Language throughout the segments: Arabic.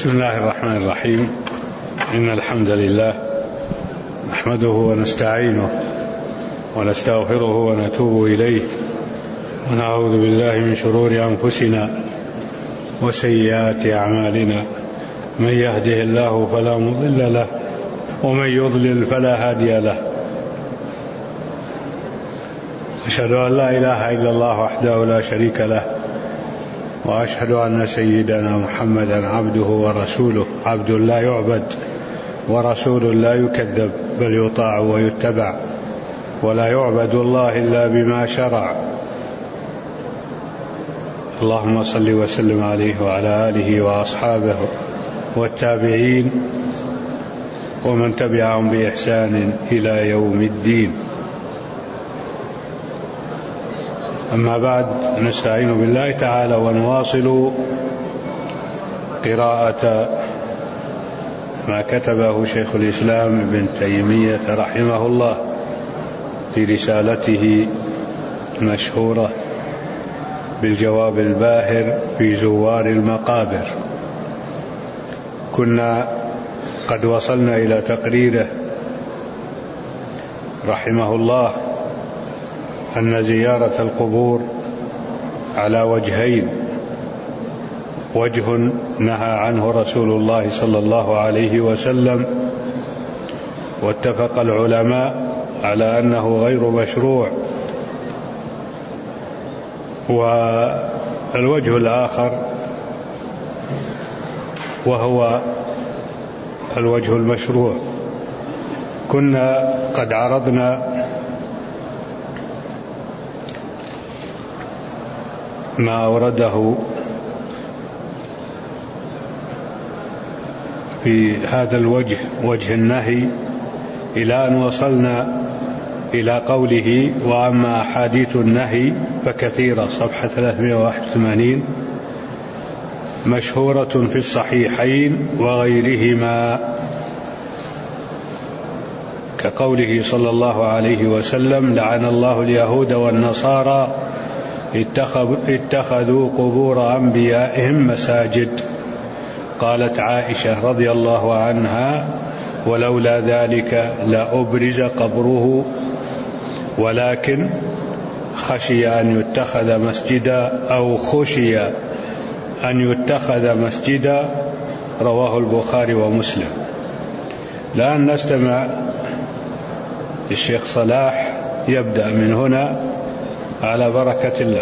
بسم الله الرحمن الرحيم. إن الحمد لله نحمده ونستعينه ونستغفره ونتوب إليه ونعوذ بالله من شرور أنفسنا وسيئات أعمالنا. من يهده الله فلا مضل له ومن يضلل فلا هادي له. أشهد أن لا إله إلا الله وحده لا شريك له، وأشهد أن سيدنا محمدا عبده ورسوله، عبد لا يعبد ورسول لا يكذب، بل يطاع ويتبع، ولا يعبد الله إلا بما شرع. اللهم صل وسلم عليه وعلى آله وأصحابه والتابعين ومن تبعهم بإحسان إلى يوم الدين. أما بعد، نستعين بالله تعالى ونواصل قراءة ما كتبه شيخ الإسلام ابن تيمية رحمه الله في رسالته المشهورة بالجواب الباهر في زوار المقابر. كنا قد وصلنا إلى تقريره رحمه الله أن زيارة القبور على وجهين: وجه نهى عنه رسول الله صلى الله عليه وسلم واتفق العلماء على أنه غير مشروع، والوجه الآخر وهو الوجه المشروع. كنا قد عرضنا ما أورده في هذا الوجه، وجه النهي، إلى أن وصلنا إلى قوله: وأما أحاديث النهي فكثيرة، صفحة 381، مشهورة في الصحيحين وغيرهما، كقوله صلى الله عليه وسلم: لعن الله اليهود والنصارى اتخذوا قبور أنبيائهم مساجد. قالت عائشة رضي الله عنها: ولولا ذلك لأبرز قبره، ولكن خشي أن يتخذ مسجدا، أو خشي أن يتخذ مسجدا. رواه البخاري ومسلم. الآن نستمع للشيخ صلاح، يبدأ من هنا على بركة الله.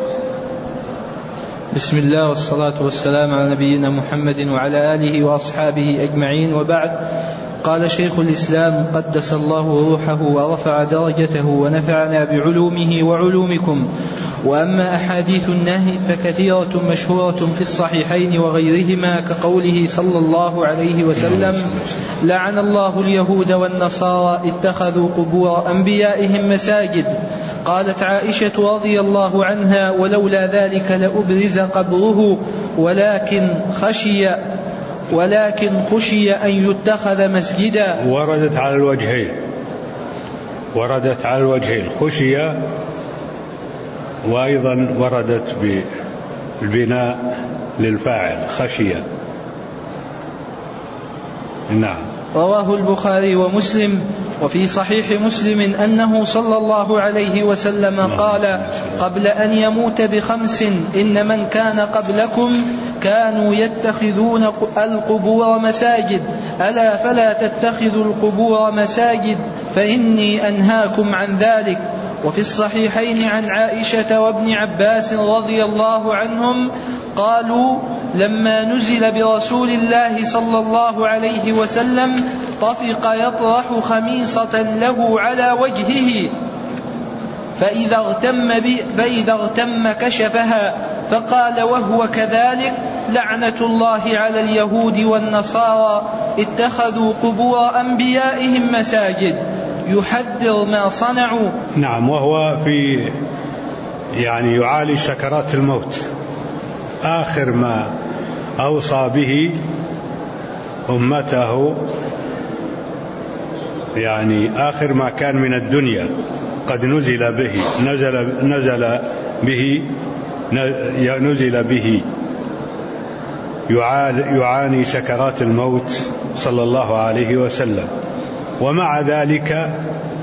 بسم الله والصلاة والسلام على نبينا محمد وعلى آله وأصحابه أجمعين، وبعد. قال شيخ الإسلام قدس الله روحه ورفع درجته ونفعنا بعلومه وعلومكم: وأما أحاديث النهي فكثيرة مشهورة في الصحيحين وغيرهما، كقوله صلى الله عليه وسلم: لعن الله اليهود والنصارى اتخذوا قبور أنبيائهم مساجد. قالت عائشة رضي الله عنها: ولولا ذلك لأبرز قبره، ولكن خشي أن يتخذ مسجدا. وردت على الوجهين، خشي، وأيضا وردت بالبناء للفاعل خشية. نعم. رواه البخاري ومسلم. وفي صحيح مسلم أنه صلى الله عليه وسلم قال قبل أن يموت ب5: إن من كان قبلكم كانوا يتخذون القبور مساجد، ألا فلا تتخذوا القبور مساجد، فإني أنهاكم عن ذلك. وفي الصحيحين عن عائشة وابن عباس رضي الله عنهم قالوا: لما نزل برسول الله صلى الله عليه وسلم طفق يطرح خميصة له على وجهه، فإذا اغتم كشفها، فقال وهو كذلك: لعنة الله على اليهود والنصارى اتخذوا قبور أنبيائهم مساجد، يحذر ما صنعوا. نعم. وهو يعالج سكرات الموت، آخر ما أوصى به أمته، آخر ما كان من الدنيا قد نزل به يعاني سكرات الموت صلى الله عليه وسلم، ومع ذلك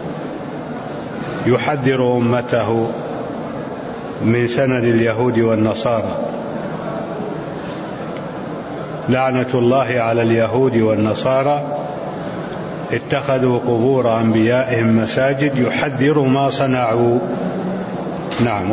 يحذر أمته من سنن اليهود والنصارى. لعنة الله على اليهود والنصارى اتخذوا قبور أنبيائهم مساجد، يحذر ما صنعوا. نعم.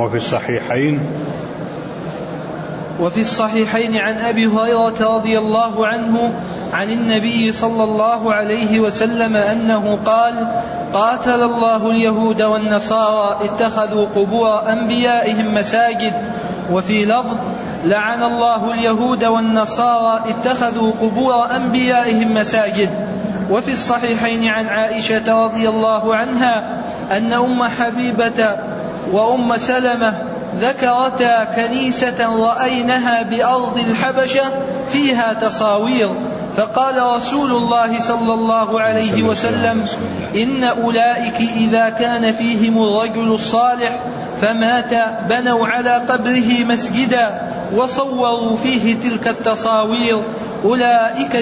وفي الصحيحين عن أبي هريرة رضي الله عنه عن النبي صلى الله عليه وسلم أنه قال: قاتل الله اليهود والنصارى اتخذوا قبور أنبيائهم مساجد. وفي لفظ: لعن الله اليهود والنصارى اتخذوا قبور أنبيائهم مساجد. وفي الصحيحين عن عائشة رضي الله عنها أن أم حبيبة وأم سلمة ذكرتا كنيسة رأينها بأرض الحبشة فيها تصاوير، فقال رسول الله صلى الله عليه وسلم: إن أولئك إذا كان فيهم الرجل الصالح فمات بنوا على قبره مسجدا وصوروا فيه تلك التصاوير، أولئك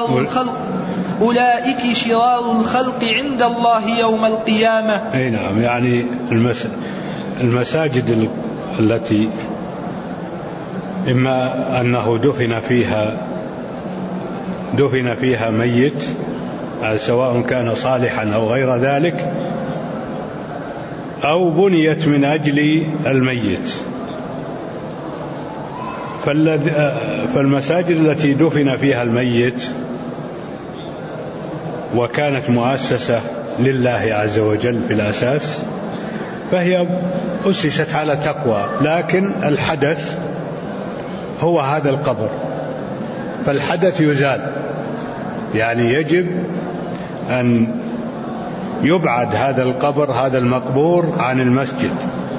شرار الخلق عند الله يوم القيامة. أي نعم. يعني المساجد التي إما أنه دفن فيها ميت سواء كان صالحا أو غير ذلك، أو بنيت من أجل الميت، فالمساجد التي دفن فيها الميت وكانت مؤسسة لله عز وجل في الأساس فهي أسست على تقوى، لكن الحدث هو هذا القبر، فالحدث يزال، يعني يجب أن يبعد هذا القبر هذا المقبور عن المسجد.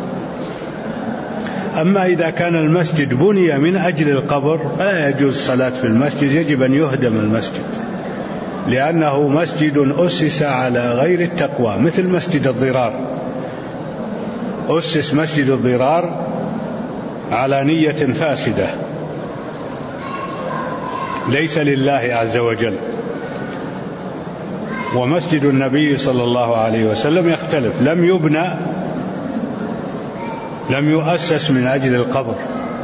أما إذا كان المسجد بني من أجل القبر فلا يجوز الصلاة في المسجد، يجب أن يهدم المسجد، لأنه مسجد أسس على غير التقوى، مثل مسجد الضرار. أسس مسجد الضرار على نية فاسدة ليس لله عز وجل. ومسجد النبي صلى الله عليه وسلم يختلف، لم يؤسس من أجل القبر،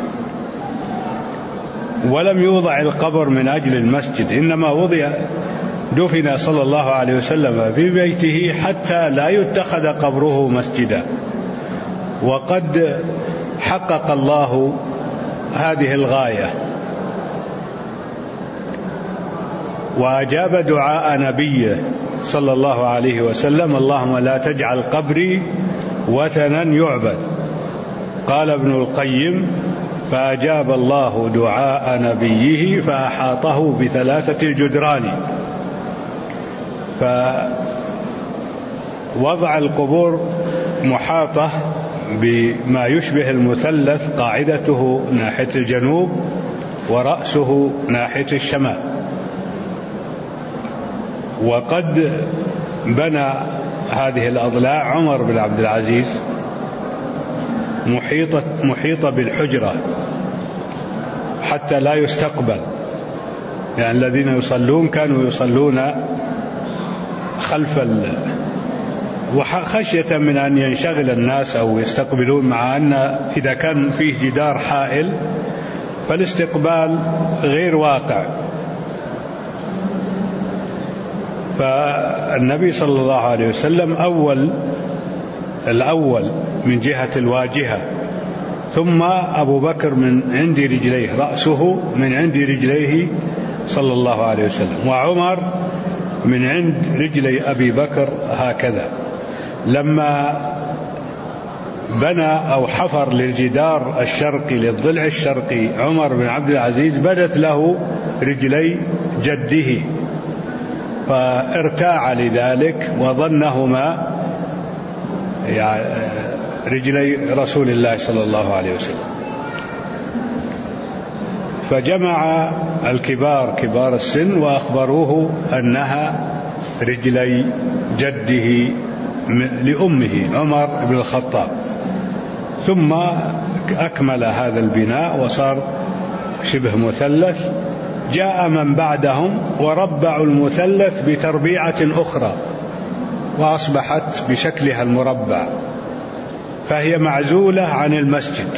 ولم يوضع القبر من أجل المسجد، إنما دفن صلى الله عليه وسلم في بيته حتى لا يتخذ قبره مسجدا. وقد حقق الله هذه الغاية وأجاب دعاء نبيه صلى الله عليه وسلم: اللهم لا تجعل قبري وثنا يعبد. قال ابن القيم: فأجاب الله دعاء نبيه فأحاطه ب3 الجدران. فوضع القبور محاطة بما يشبه المثلث، قاعدته ناحية الجنوب ورأسه ناحية الشمال. وقد بنى هذه الأضلاع عمر بن عبد العزيز محيطة بالحجرة حتى لا يستقبل، يعني الذين يصلون كانوا يصلون خلف وخشية من أن ينشغل الناس أو يستقبلون، مع أن إذا كان فيه جدار حائل فالاستقبال غير واقع. فالنبي صلى الله عليه وسلم الأول من جهة الواجهة، ثم أبو بكر من عند رجليه، رأسه من عند رجليه صلى الله عليه وسلم، وعمر من عند رجلي أبي بكر هكذا. لما بنى أو حفر للجدار الشرقي للضلع الشرقي عمر بن عبد العزيز بدت له رجلي جده، فارتاع لذلك وظنهما يعني رجلي رسول الله صلى الله عليه وسلم. فجمع الكبار كبار السن وأخبروه أنها رجلي جده لأمه عمر بن الخطاب. ثم أكمل هذا البناء وصار شبه مثلث، جاء من بعدهم وربعوا المثلث بتربيعة أخرى وأصبحت بشكلها المربع، فهي معزولة عن المسجد،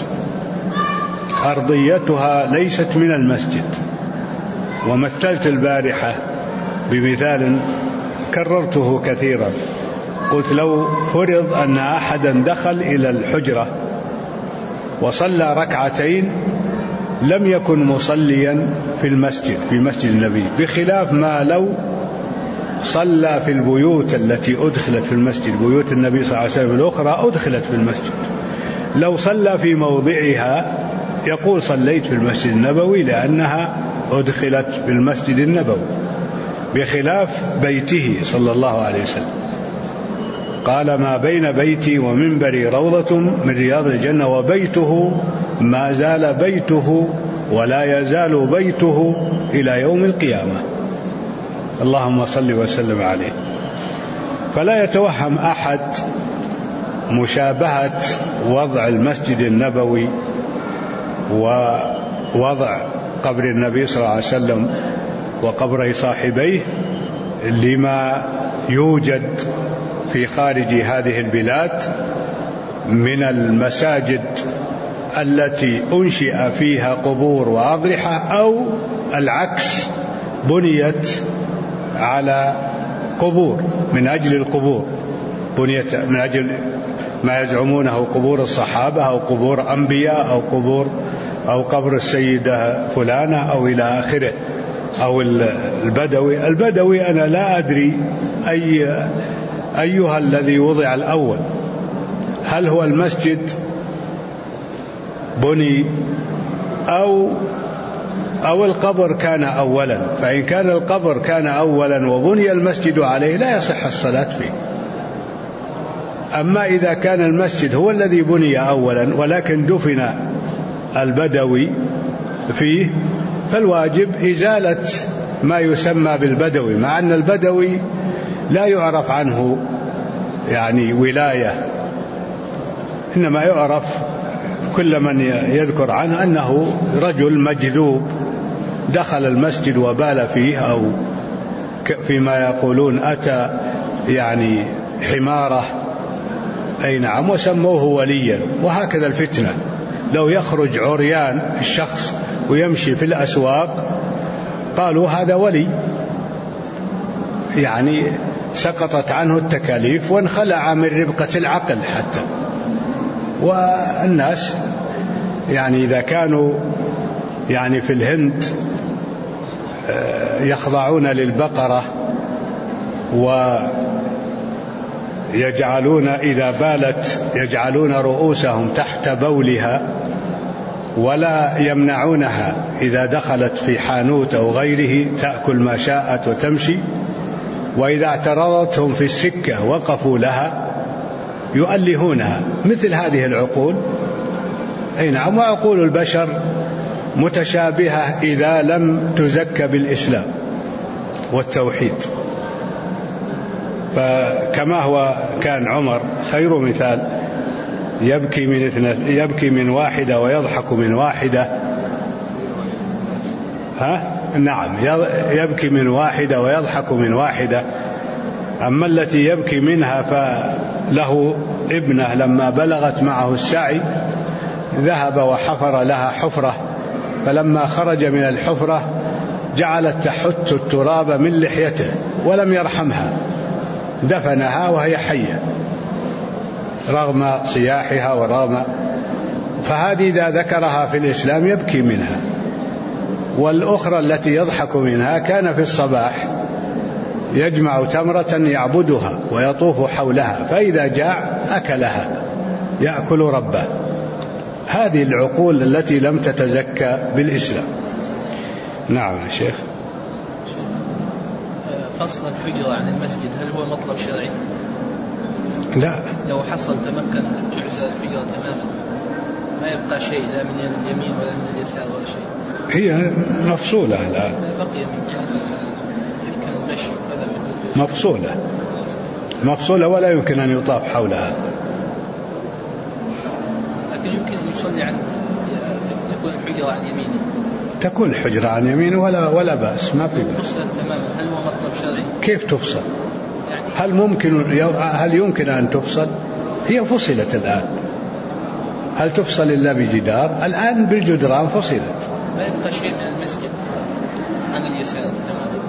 أرضيتها ليست من المسجد. ومثلت البارحة بمثال كررته كثيرا، قلت لو فرض أن أحدا دخل إلى الحجرة وصلى ركعتين لم يكن مصليا في المسجد، في مسجد النبي، بخلاف ما لو صلى في البيوت التي أدخلت في المسجد، بيوت النبي صلى الله عليه وسلم الأخرى أدخلت في المسجد، لو صلى في موضعها يقول صليت في المسجد النبوي لأنها أدخلت في المسجد النبوي، بخلاف بيته صلى الله عليه وسلم. قال ما بين بيتي ومنبري روضة من رياض الجنة، وبيته ما زال بيته ولا يزال بيته إلى يوم القيامة، اللهم صل وسلم عليه. فلا يتوهم أحد مشابهة وضع المسجد النبوي ووضع قبر النبي صلى الله عليه وسلم وقبر صاحبيه لما يوجد في خارج هذه البلاد من المساجد التي أنشئ فيها قبور وأضرحة، أو العكس بنيت على قبور من أجل القبور، بنيت من أجل ما يزعمونه قبور الصحابة أو قبور أنبياء أو قبر السيدة فلانة أو إلى آخره، أو البدوي أنا لا أدري أيها الذي وضع الأول، هل هو المسجد بني أو القبر كان أولا؟ فإن كان القبر كان أولا وبني المسجد عليه لا يصح الصلاة فيه. أما إذا كان المسجد هو الذي بني أولا ولكن دفن البدوي فيه، فالواجب إزالة ما يسمى بالبدوي، مع أن البدوي لا يعرف عنه يعني ولاية، إنما يعرف كل من يذكر عنه أنه رجل مجذوب دخل المسجد وبال فيه، أو فيما يقولون أتى يعني حمارة، أي نعم، وسموه وليا. وهكذا الفتنة، لو يخرج عريان الشخص ويمشي في الأسواق قالوا هذا ولي، يعني سقطت عنه التكاليف وانخلع من ربقة العقل حتى. والناس يعني إذا كانوا يعني في الهند يخضعون للبقرة ويجعلون إذا بالت يجعلون رؤوسهم تحت بولها ولا يمنعونها إذا دخلت في حانوت أو غيره تأكل ما شاءت وتمشي، وإذا اعترضتهم في السكة وقفوا لها يؤلهونها، مثل هذه العقول. أي نعم، وعقول البشر متشابهة إذا لم تزكى بالإسلام والتوحيد. فكما هو كان عمر خير مثال، يبكي من واحدة ويضحك من واحدة، نعم، يبكي من واحدة ويضحك من واحدة. أما التي يبكي منها فله ابنه لما بلغت معه السعي ذهب وحفر لها حفرة، فلما خرج من الحفرة جعلت تحت التراب من لحيته ولم يرحمها، دفنها وهي حية رغم صياحها ورغم. فهذه إذا ذكرها في الإسلام يبكي منها. والأخرى التي يضحك منها كان في الصباح يجمع تمرة يعبدها ويطوف حولها، فإذا جاع أكلها يأكل ربه. هذه العقول التي لم تتزكى بالإسلام. نعم يا شيخ. فصل الحجرة عن المسجد هل هو مطلب شرعي؟ لا، لو حصل تمكن تعزل الحجرة تماما ما يبقى شيء لا من اليمين ولا من اليسار ولا شيء، هي مفصولة الآن، بقي من يمكن المشي وكذا، مفصولة ولا يمكن أن يطاف حولها، لكن يمكن أن يصلي عن تكون الحجرة عن يمينه. تكون الحجرة عن يمينه ولا بأس، ما في بأس. تفصل تماما، هل هو مطلب شرعي؟ كيف تفصل؟ يعني هل يمكن أن تفصل؟ هي فصلت الآن. هل تفصل إلا بجدار؟ الآن بالجدران فصلت. ما يبقى شيء من المسجد عن اليسار تماما.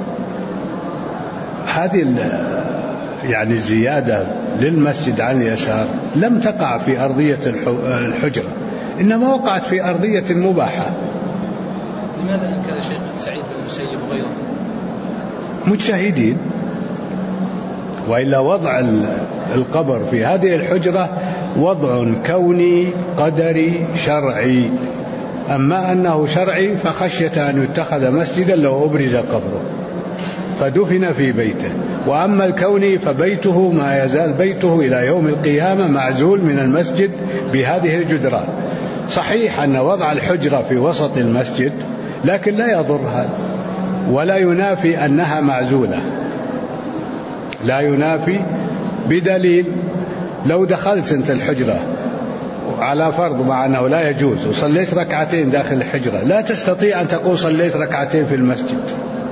هذه يعني الزيادة للمسجد عن اليسار لم تقع في أرضية الحجرة، إنما وقعت في أرضية مباحة. لماذا أنكر شيخ سعيد بن المسيب وغيره؟ مجتهدين. وإلا وضع القبر في هذه الحجرة وضع كوني قدري شرعي، أما أنه شرعي فخشية أن يتخذ مسجدا لو أبرز قبره فدفن في بيته. وأما الكوني فبيته ما يزال بيته إلى يوم القيامة معزول من المسجد بهذه الجدران. صحيح أن وضع الحجرة في وسط المسجد لكن لا يضر هذا، ولا ينافي أنها معزولة، لا ينافي، بدليل لو دخلت أنت الحجرة على فرض مع أنه لا يجوز وصليت ركعتين داخل الحجرة، لا تستطيع أن تقول صليت ركعتين في المسجد.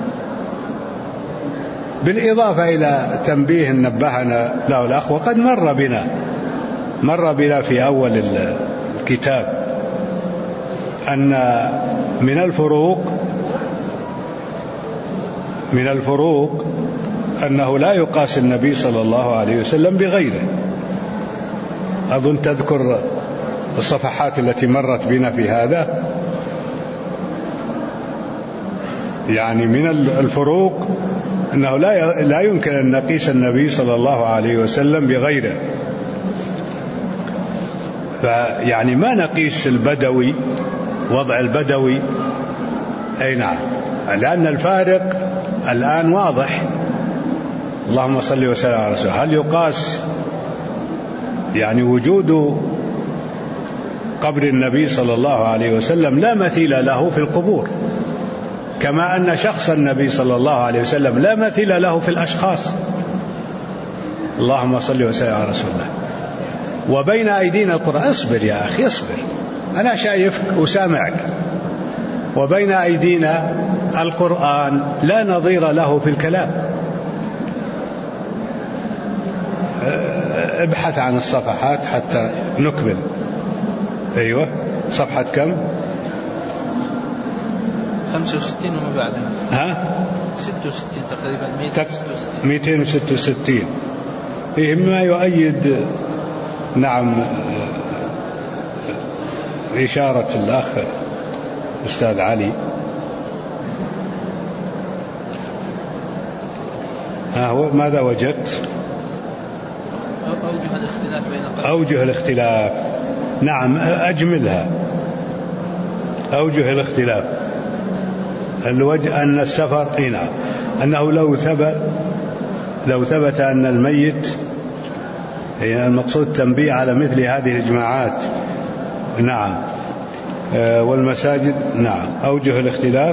بالإضافة إلى تنبيه نبهنا له الأخ، وقد مر بنا في أول الكتاب أن من الفروق أنه لا يقاس النبي صلى الله عليه وسلم بغيره. أظن تذكر الصفحات التي مرت بنا في هذا. يعني من الفروق أنه لا يمكن أن نقيس النبي صلى الله عليه وسلم بغيره. فيعني ما نقيس البدوي، وضع البدوي، أي نعم، لأن الفارق الآن واضح. اللهم صل وسلم على رسوله. هل يقاس يعني وجود قبر النبي صلى الله عليه وسلم لا مثيل له في القبور، كما أن شخص النبي صلى الله عليه وسلم لا مثيل له في الأشخاص. اللهم صل وسلم على رسوله. وبين أيدينا القرآن، اصبر يا أخي اصبر، أنا شايفك وسامعك. وبين أيدينا القرآن لا نظير له في الكلام. ابحث عن الصفحات حتى نكمل. أيوة، صفحة كم؟ 65 وما بعدها. ها؟ 66 تقريبا. 266. فيه ما يؤيد نعم إشارة الأخ أستاذ علي. ماذا وجدت؟ أوجه الاختلاف. نعم، أجملها. أوجه الاختلاف. الوجه أن السفر هنا أنه لو ثبت أن الميت، المقصود تنبيه على مثل هذه الإجماعات. نعم. والمساجد. نعم. أوجه الاختلاف.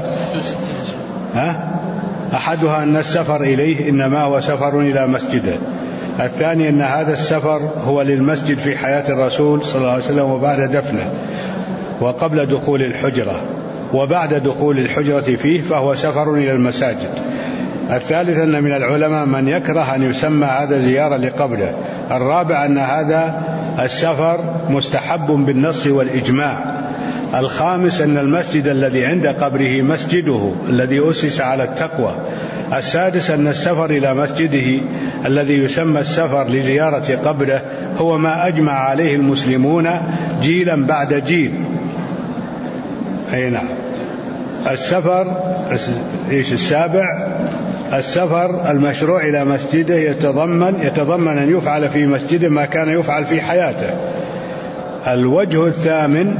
أحدها أن السفر إليه إنما هو سفر إلى مسجده. الثاني أن هذا السفر هو للمسجد في حياة الرسول صلى الله عليه وسلم وبعد دفنه وقبل دخول الحجرة، وبعد دخول الحجرة فيه فهو سفر إلى المساجد. الثالث أن من العلماء من يكره أن يسمى هذا زيارة لقبره. الرابع أن هذا السفر مستحب بالنص والإجماع. الخامس أن المسجد الذي عند قبره مسجده الذي أسس على التقوى. السادس أن السفر إلى مسجده الذي يسمى السفر لزيارة قبره هو ما أجمع عليه المسلمون جيلا بعد جيل. أي نعم. السفر السابع السفر المشروع إلى مسجده يتضمن أن يفعل في مسجده ما كان يفعل في حياته. الوجه الثامن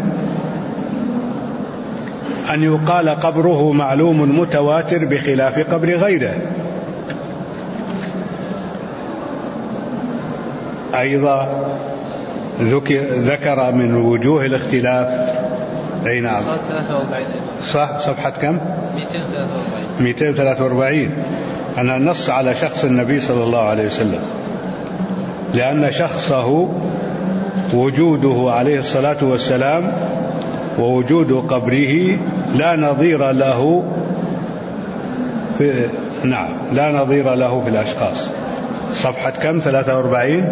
أن يقال قبره معلوم متواتر بخلاف قبر غيره. أيضا ذكر من وجوه الاختلاف. أي نعم. صح. صفحة كم؟ 243. أن النص على شخص النبي صلى الله عليه وسلم، لأن شخصه وجوده عليه الصلاة والسلام ووجود قبره لا نظير له لا نظير له في الأشخاص. صفحة كم؟ 43.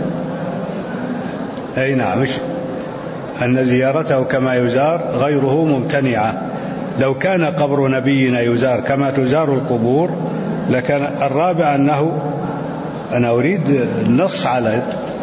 أي نعم، أن زيارته كما يزار غيره ممتنعة. لو كان قبر نبينا يزار كما تزار القبور لكان. الرابع أنه أنا أريد النص على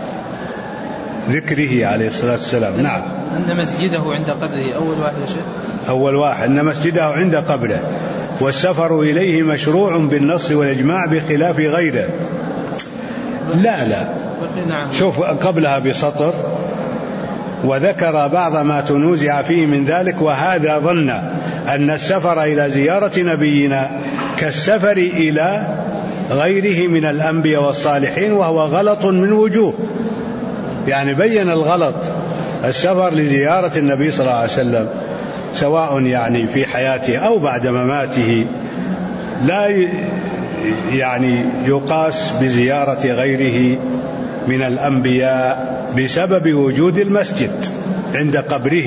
ذكره عليه الصلاة والسلام. نعم، أن مسجده عند قبره أول واحد يا شيخ. أول واحد أن مسجده عند قبره، والسفر إليه مشروع بالنص والإجماع بخلاف غيره. لا شوف قبلها بسطر وذكر بعض ما تنوزع فيه من ذلك، وهذا ظن أن السفر إلى زيارة نبينا كالسفر إلى غيره من الأنبياء والصالحين، وهو غلط من وجوه. يعني بين الغلط. السفر لزيارة النبي صلى الله عليه وسلم سواء يعني في حياته أو بعد مماته لا يعني يقاس بزيارة غيره من الأنبياء بسبب وجود المسجد عند قبره،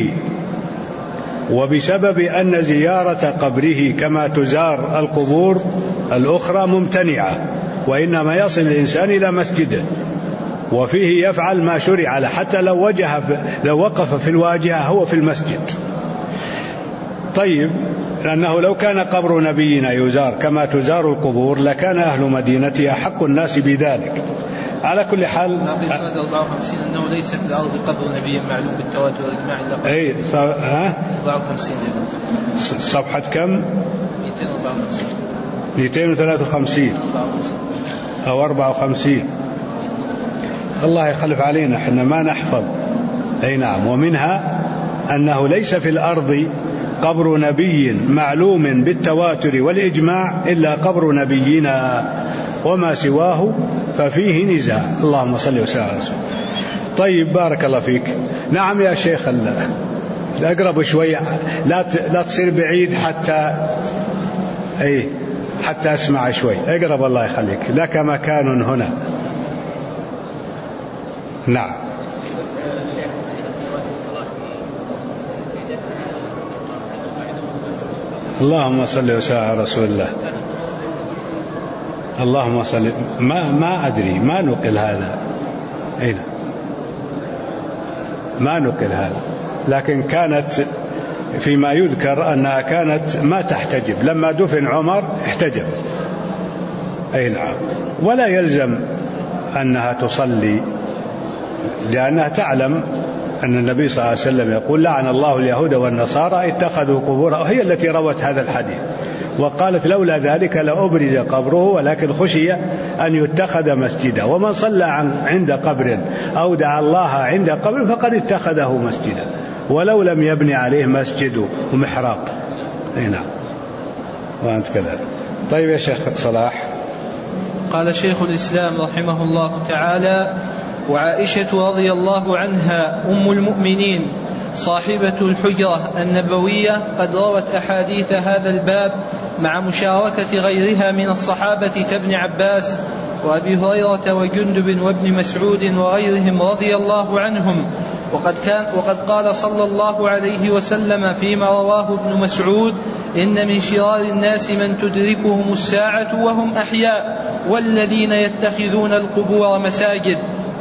وبسبب أن زيارة قبره كما تزار القبور الأخرى ممتنعة، وإنما يصل الإنسان إلى مسجده وفيه يفعل ما شرع له، حتى لو وقف في الواجهة هو في المسجد. طيب، لأنه لو كان قبر نبينا يزار كما تزار القبور لكان أهل مدينته أحق الناس بذلك. على كل حال ناقص 54 أنه ليس في الأرض قبر نبي معلوم بالتواتر والإجماع إلا أي 54 صفحة كم؟ 253 أو 54. الله يخلف علينا، احنا ما نحفظ. أي نعم. ومنها أنه ليس في الأرض قبر نبي معلوم بالتواتر والإجماع إلا قبر نبينا، وما سواه ففيه نزاع. اللهم صل وسلم على رسول. طيب، بارك الله فيك. نعم يا شيخ، أقرب شوية، لا تصير بعيد حتى أسمع شوي. أقرب الله يخليك، لك مكان هنا. نعم. اللهم صل وسلم على رسول الله. اللهم صل. ما أدري، ما نقل هذا. أين ما نقل هذا، لكن كانت فيما يذكر أنها كانت ما تحتجب. لما دفن عمر احتجب. أي نعم. ولا يلزم أنها تصلي، لأنها تعلم أن النبي صلى الله عليه وسلم يقول: لعن الله اليهود والنصارى اتخذوا قبورهم. هي التي روت هذا الحديث وقالت: لولا ذلك لأبرز قبره، ولكن خشي أن يتخذ مسجدا. ومن صلى عند قبر أو دعا الله عند قبر فقد اتخذه مسجدا، ولو لم يبني عليه مسجد ومحراب. نعم. وأنت كذلك. طيب يا شيخ صلاح. قال شيخ الإسلام رحمه الله تعالى: وعائشة رضي الله عنها أم المؤمنين صاحبة الحجرة النبوية قد روت أحاديث هذا الباب مع مشاركة غيرها من الصحابة كابن عباس وأبي هريرة وجندب وابن مسعود وغيرهم رضي الله عنهم. وقد قال صلى الله عليه وسلم فيما رواه ابن مسعود: إن من شرار الناس من تدركهم الساعة وهم أحياء، والذين يتخذون القبور مساجد.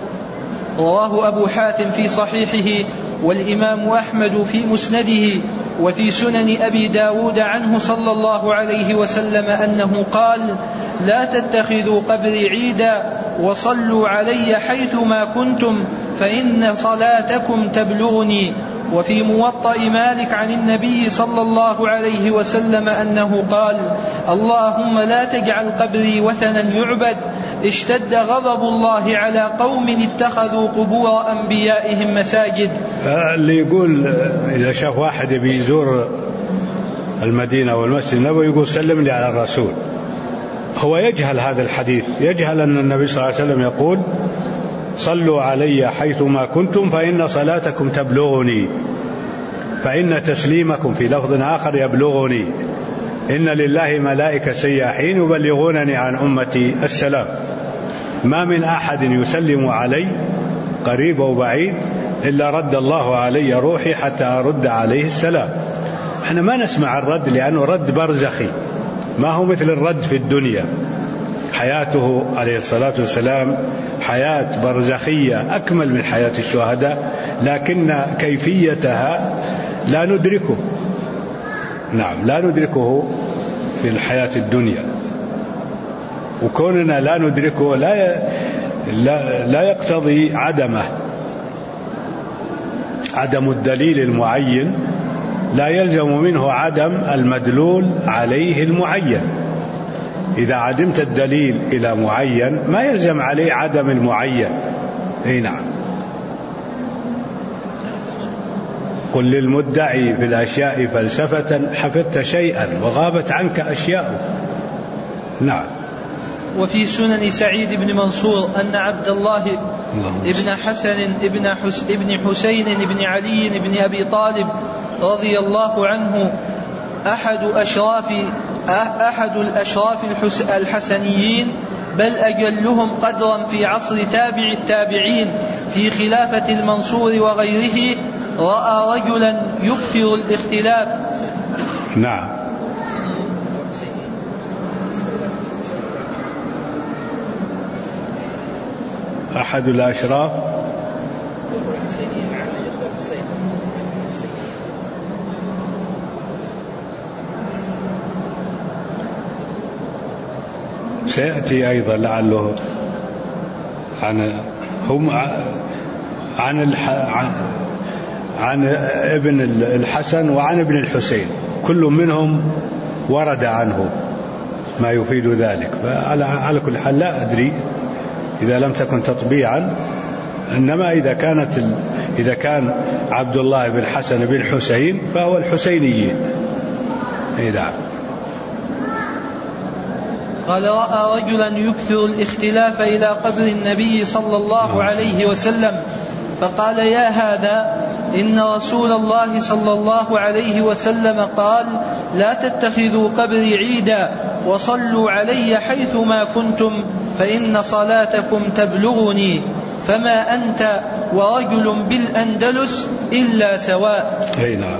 رواه أبو حاتم في صحيحه، والإمام أحمد في مسنده، وفي سنن أبي داود عنه صلى الله عليه وسلم أنه قال: لا تتخذوا قبري عيدا، وصلوا علي حيثما كنتم، فإن صلاتكم تبلغني. وفي موطأ مالك عن النبي صلى الله عليه وسلم أنه قال: اللهم لا تجعل قبري وثنا يعبد. اشتد غضب الله على قوم اتخذوا قبور أنبيائهم مساجد. اللي يقول إذا شاف واحد بيزور المدينة والمسجد النبوي يقول: سلم لي على الرسول، هو يجهل هذا الحديث، يجهل أن النبي صلى الله عليه وسلم يقول: صلوا علي حيثما كنتم فإن صلاتكم تبلغني، فإن تسليمكم في لفظ آخر يبلغني. إن لله ملائكة سياحين يبلغونني عن أمتي السلام. ما من أحد يسلم علي قريب أو بعيد إلا رد الله علي روحي حتى أرد عليه السلام. احنا ما نسمع الرد لأنه رد برزخي، ما هو مثل الرد في الدنيا. حياته عليه الصلاة والسلام حياة برزخية أكمل من حياة الشهداء، لكن كيفيتها لا ندركه. نعم، لا ندركه في الحياة الدنيا، وكوننا لا ندركه لا يقتضي عدم الدليل المعين، لا يلزم منه عدم المدلول عليه المعين. إذا عدمت الدليل إلى معين ما يلزم عليه عدم المعين. أي نعم. قل للمدعي في الأشياء فلسفة حفظت شيئا وغابت عنك أشياء. نعم. وفي سنن سعيد بن منصور أن عبد الله ابن حسن ابن حسين ابن علي ابن أبي طالب رضي الله عنه أحد الأشراف الحسنيين، بل أجلهم قدرا في عصر تابع التابعين في خلافة المنصور وغيره، رأى رجلا يكثر الاختلاف. نعم. أحد الأشراف سيأتي أيضا لعله عن ابن الحسن وعن ابن الحسين، كل منهم ورد عنه ما يفيد ذلك. فعلى كل حال لا أدري إذا لم تكن تطبيعا، إنما إذا كان عبد الله بن حسن بن حسين فهو الحسيني. نعم. قال رأى رجلا يكثر الاختلاف إلى قبر النبي صلى الله عليه وسلم، فقال يا هذا، إن رسول الله صلى الله عليه وسلم قال لا تتخذوا قبري عيدا وصلوا علي حيثما كنتم فإن صلاتكم تبلغني، فما أنت ورجل بالأندلس إلا سواء. نعم.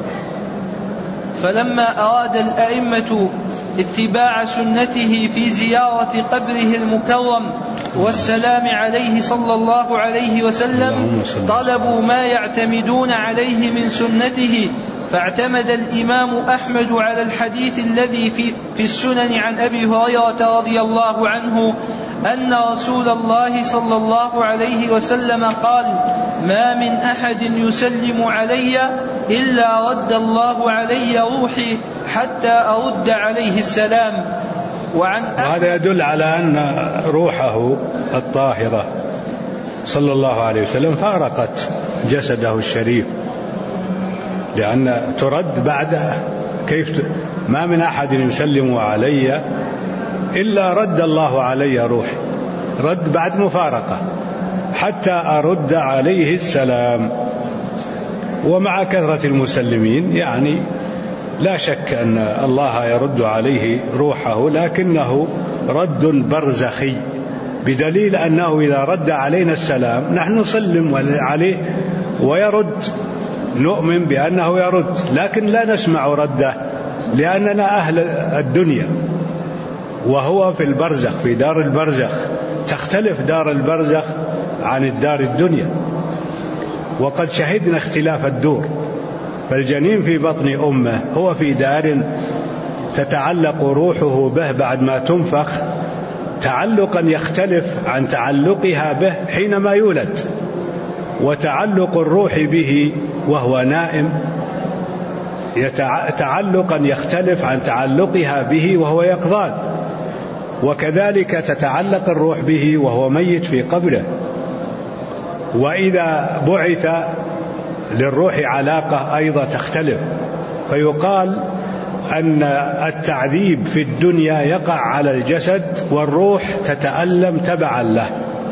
فلما أراد الأئمة اتباع سنته في زيارة قبره المكرم والسلام عليه صلى الله عليه وسلم، طلبوا ما يعتمدون عليه من سنته، فاعتمد الإمام أحمد على الحديث الذي في السنن عن أبي هريرة رضي الله عنه أن رسول الله صلى الله عليه وسلم قال ما من أحد يسلم علي إلا رد الله علي روحي حتى أرد عليه السلام. وهذا يدل على أن روحه الطاهرة صلى الله عليه وسلم فارقت جسده الشريف، لأن ترد بعد ما من أحد يسلم علي إلا رد الله علي روحي، رد بعد مفارقة حتى أرد عليه السلام. ومع كثرة المسلمين يعني لا شك أن الله يرد عليه روحه، لكنه رد برزخي، بدليل أنه إذا رد علينا السلام نحن نسلم عليه ويرد، نؤمن بأنه يرد، لكن لا نسمع رده لأننا أهل الدنيا، وهو في البرزخ، في دار البرزخ. تختلف دار البرزخ عن الدار الدنيا، وقد شهدنا اختلاف الدور. فالجنين في بطن أمه هو في دار تتعلق روحه به بعد ما تنفخ تعلقا يختلف عن تعلقها به حينما يولد، وتعلق الروح به وهو نائم تعلقا يختلف عن تعلقها به وهو يقظان، وكذلك تتعلق الروح به وهو ميت في قبره. وإذا بعث للروح علاقة أيضا تختلف، فيقال أن التعذيب في الدنيا يقع على الجسد والروح تتألم تبعا له،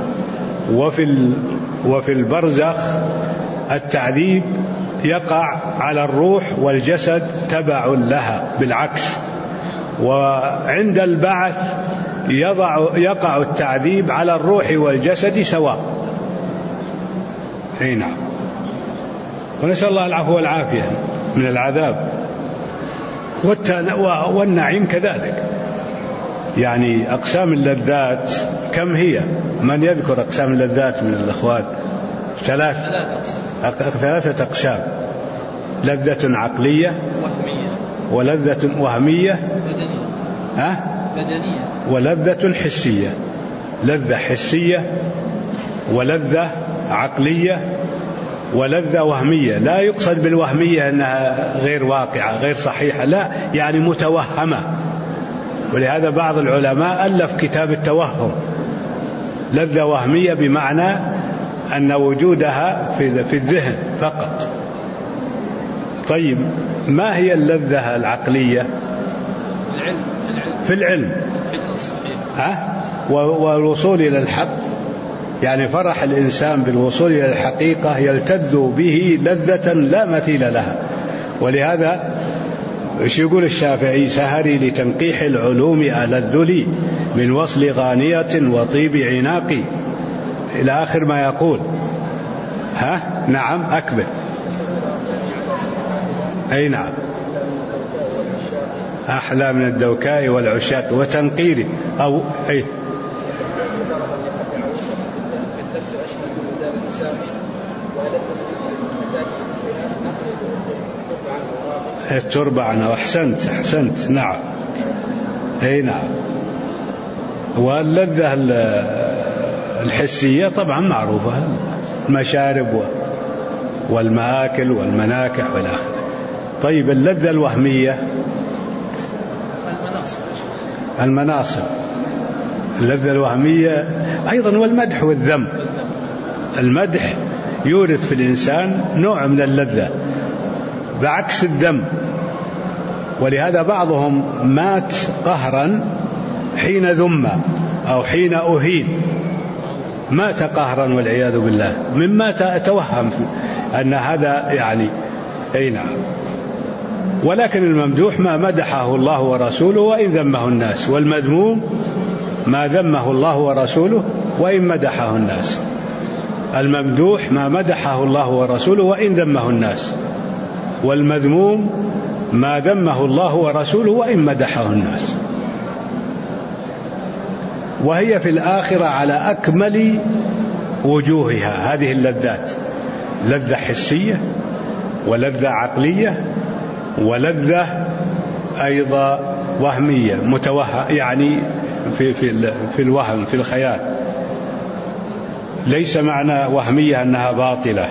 وفي البرزخ التعذيب يقع على الروح والجسد تبع لها بالعكس. وعند البعث يقع التعذيب على الروح والجسد سواء. نعم. ونسأل الله العفو والعافية من العذاب. والنعيم كذلك. يعني أقسام اللذات كم هي؟ من يذكر أقسام اللذات من الأخوان؟ ثلاثة أقسام: لذة عقلية، ولذة وهمية، بدنية، ولذة حسية. لذة حسية، ولذة عقلية، ولذة وهمية. لا يقصد بالوهمية أنها غير واقعة غير صحيحة، لا، يعني متوهمة. ولهذا بعض العلماء ألف كتاب التوهم. لذة وهمية بمعنى أن وجودها في الذهن فقط. طيب، ما هي اللذة العقلية؟ في العلم والوصول إلى الحق. يعني فرح الإنسان بالوصول إلى الحقيقة يلتذ به لذة لا مثيل لها. ولهذا ايش يقول الشافعي؟ سهري لتنقيح العلوم ألذ لي من وصل غانية وطيب عناقي، إلى آخر ما يقول. نعم، أكبر. أي نعم، أحلى من الدوكاء والعشاق وتنقيري أو أي التربة عنه. أحسنت. نعم، أي نعم. واللذة الحسية طبعا معروفة، المشارب والمآكل والمناكح والآخر. طيب، اللذة الوهمية؟ المناصب. اللذة الوهمية أيضا، والمدح والذم. المدح يورث في الإنسان نوع من اللذة بعكس الذم. ولهذا بعضهم مات قهرا حين ذم أو حين أهين. مات قهرا والعياذ بالله، مما توهم أن هذا يعني. أي نعم. ولكن الممدوح ما مدحه الله ورسوله وإن ذمه الناس، والمذموم ما ذمه الله ورسوله وإن مدحه الناس. الممدوح ما مدحه الله ورسوله وإن ذمه الناس، والمذموم ما ذمه الله ورسوله وإن مدحه الناس. وهي في الآخرة على أكمل وجوهها هذه اللذات: لذة حسية، ولذة عقلية، ولذة أيضا وهمية متوهم، يعني في الوهم، في الخيال. ليس معنى وهمية أنها باطلة.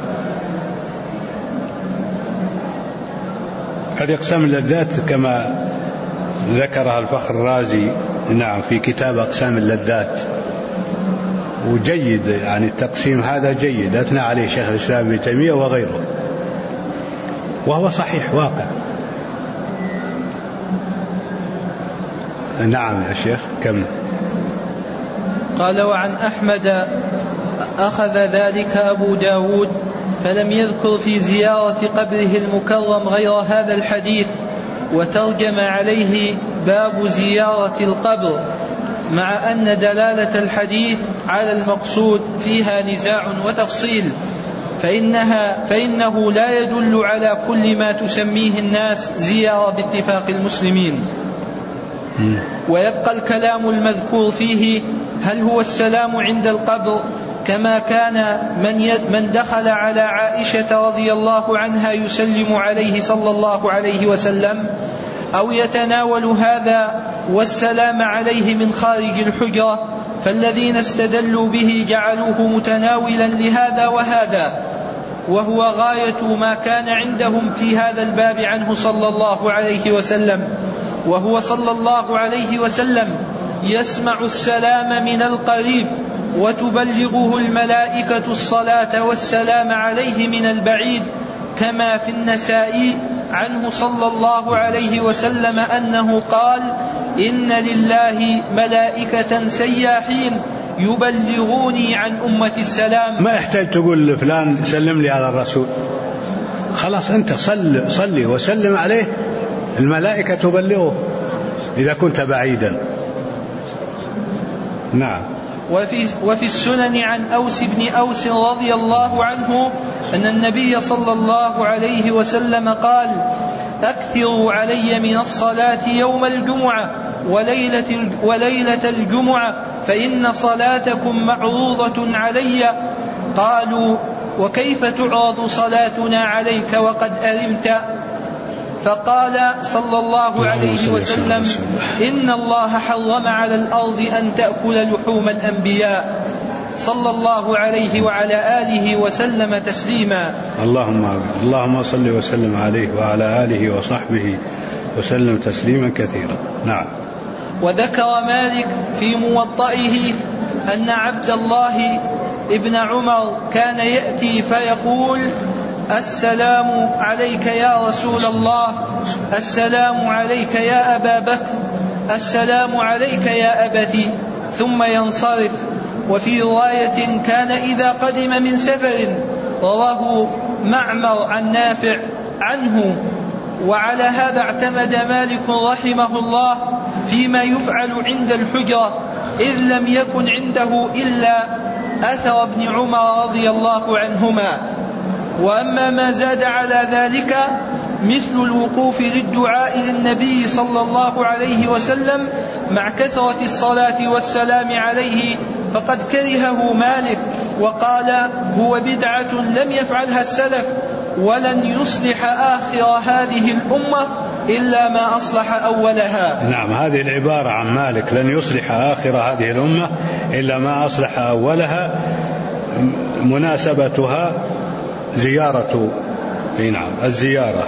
هذه أقسام اللذات كما ذكرها الفخر الرازي، نعم، في كتاب أقسام اللذات. وجيد، يعني التقسيم هذا جيد، أثنى عليه شيخ الإسلام ابن تيمية وغيره، وهو صحيح واقع. نعم يا شيخ، كم؟ قال: وعن أحمد أخذ ذلك أبو داود فلم يذكر في زيارة قبره المكرم غير هذا الحديث، وترجم عليه باب زيارة القبر، مع أن دلالة الحديث على المقصود فيها نزاع وتفصيل، فإنه لا يدل على كل ما تسميه الناس زيارة باتفاق المسلمين. ويبقى الكلام المذكور فيه: هل هو السلام عند القبر كما كان من دخل على عائشة رضي الله عنها يسلم عليه صلى الله عليه وسلم، أو يتناول هذا والسلام عليه من خارج الحجرة؟ فالذين استدلوا به جعلوه متناولا لهذا وهذا، وهو غاية ما كان عندهم في هذا الباب عنه صلى الله عليه وسلم. وهو صلى الله عليه وسلم يسمع السلام من القريب، وتبلغه الملائكة الصلاة والسلام عليه من البعيد، كما في النسائي عنه صلى الله عليه وسلم أنه قال: إن لله ملائكة سياحين يبلغوني عن أمة السلام. ما يحتاج تقول لفلان سلم لي على الرسول، خلاص أنت صلي وسلم عليه، الملائكة تبلغه إذا كنت بعيدا. نعم. وفي السنن عن أوس بن أوس رضي الله عنه أن النبي صلى الله عليه وسلم قال: أكثروا علي من الصلاة يوم الجمعة وليلة الجمعة فإن صلاتكم معروضة علي. قالوا: وكيف تعرض صلاتنا عليك وقد أرمت؟ فقال صلى الله عليه وسلم: إن الله حرم على الأرض أن تأكل لحوم الأنبياء. صلى الله عليه وعلى آله وسلم تسليما. اللهم صل وسلم عليه وعلى آله وصحبه وسلم تسليما كثيرا. نعم. وذكر مالك في موطئه أن عبد الله ابن عمر كان يأتي فيقول: السلام عليك يا رسول الله، السلام عليك يا أبا بكر، السلام عليك يا أبتي، ثم ينصرف. وفي رواية: كان إذا قدم من سفر، رواه معمر عن نافع عنه. وعلى هذا اعتمد مالك رحمه الله فيما يفعل عند الحجرة، إذ لم يكن عنده إلا أثر ابن عمر رضي الله عنهما. وأما ما زاد على ذلك مثل الوقوف للدعاء للنبي صلى الله عليه وسلم مع كثرة الصلاة والسلام عليه فقد كرهه مالك، وقال: هو بدعة لم يفعلها السلف، ولن يصلح آخر هذه الأمة إلا ما أصلح أولها. نعم، هذه العبارة عن مالك: لن يصلح آخر هذه الأمة إلا ما أصلح أولها، مناسبتها زيارة، نعم، الزيارة.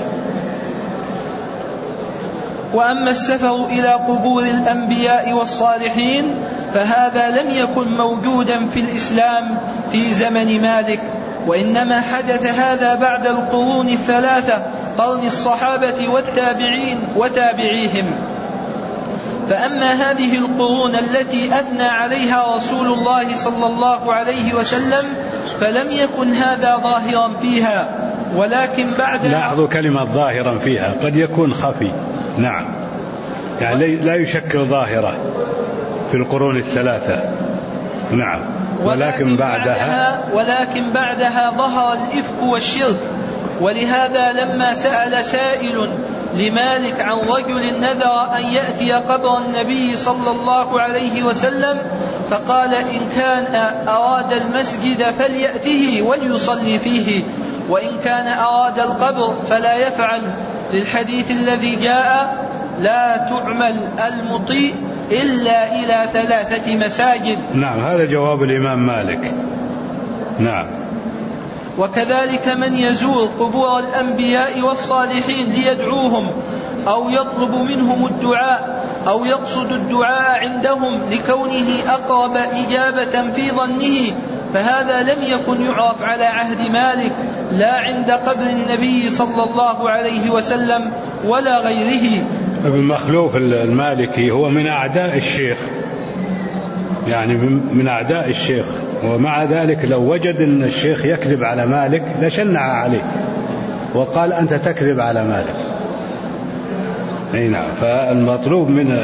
وأما السفر إلى قبور الأنبياء والصالحين فهذا لم يكن موجودا في الإسلام في زمن مالك، وإنما حدث هذا بعد القرون الثلاثة، قرن الصحابة والتابعين وتابعيهم. فأما هذه القرون التي أثنى عليها رسول الله صلى الله عليه وسلم فلم يكن هذا ظاهرا فيها، ولكن بعد، لاحظوا كلمة ظاهرا فيها، قد يكون خفي. نعم، يعني لا يشكل ظاهرة في القرون الثلاثة. نعم، ولكن بعدها ظهر الإفك والشرك. ولهذا لما سأل سائل لمالك عن رجل نذر أن يأتي قبر النبي صلى الله عليه وسلم فقال: إن كان أراد المسجد فليأته وليصلي فيه، وإن كان أراد القبر فلا يفعل، للحديث الذي جاء: لا تعمل المطيء إلا إلى 3 مساجد. نعم، هذا جواب الإمام مالك. نعم. وكذلك من يزور قبور الأنبياء والصالحين ليدعوهم أو يطلب منهم الدعاء أو يقصد الدعاء عندهم لكونه أقرب إجابة في ظنه، فهذا لم يكن يعرف على عهد مالك لا عند قبر النبي صلى الله عليه وسلم ولا غيره. ابن مخلوف المالكي هو من أعداء الشيخ، يعني من أعداء الشيخ، ومع ذلك لو وجد أن الشيخ يكذب على مالك لشنع عليه وقال: أنت تكذب على مالك. أي نعم. فالمطلوب من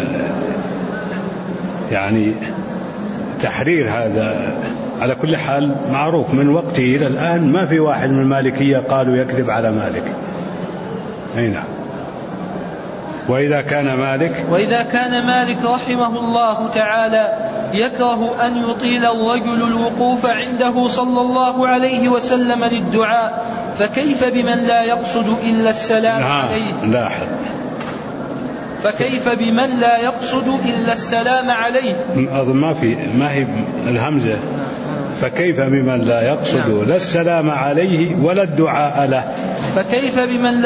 يعني تحرير هذا. على كل حال معروف من وقته إلى الآن ما في واحد من المالكية قالوا يكذب على مالك. أي نعم. وإذا كان مالك رحمه الله تعالى يكره أن يطيل الرجل الوقوف عنده صلى الله عليه وسلم للدعاء، فكيف بمن لا يقصد إلا السلام عليه؟ لاحظ، فكيف بمن لا يقصد إلا السلام عليه؟ أظن ما هي الهمزة. فكيف بمن لا يقصد لا السلام عليه ولا الدعاء له؟ فكيف بمن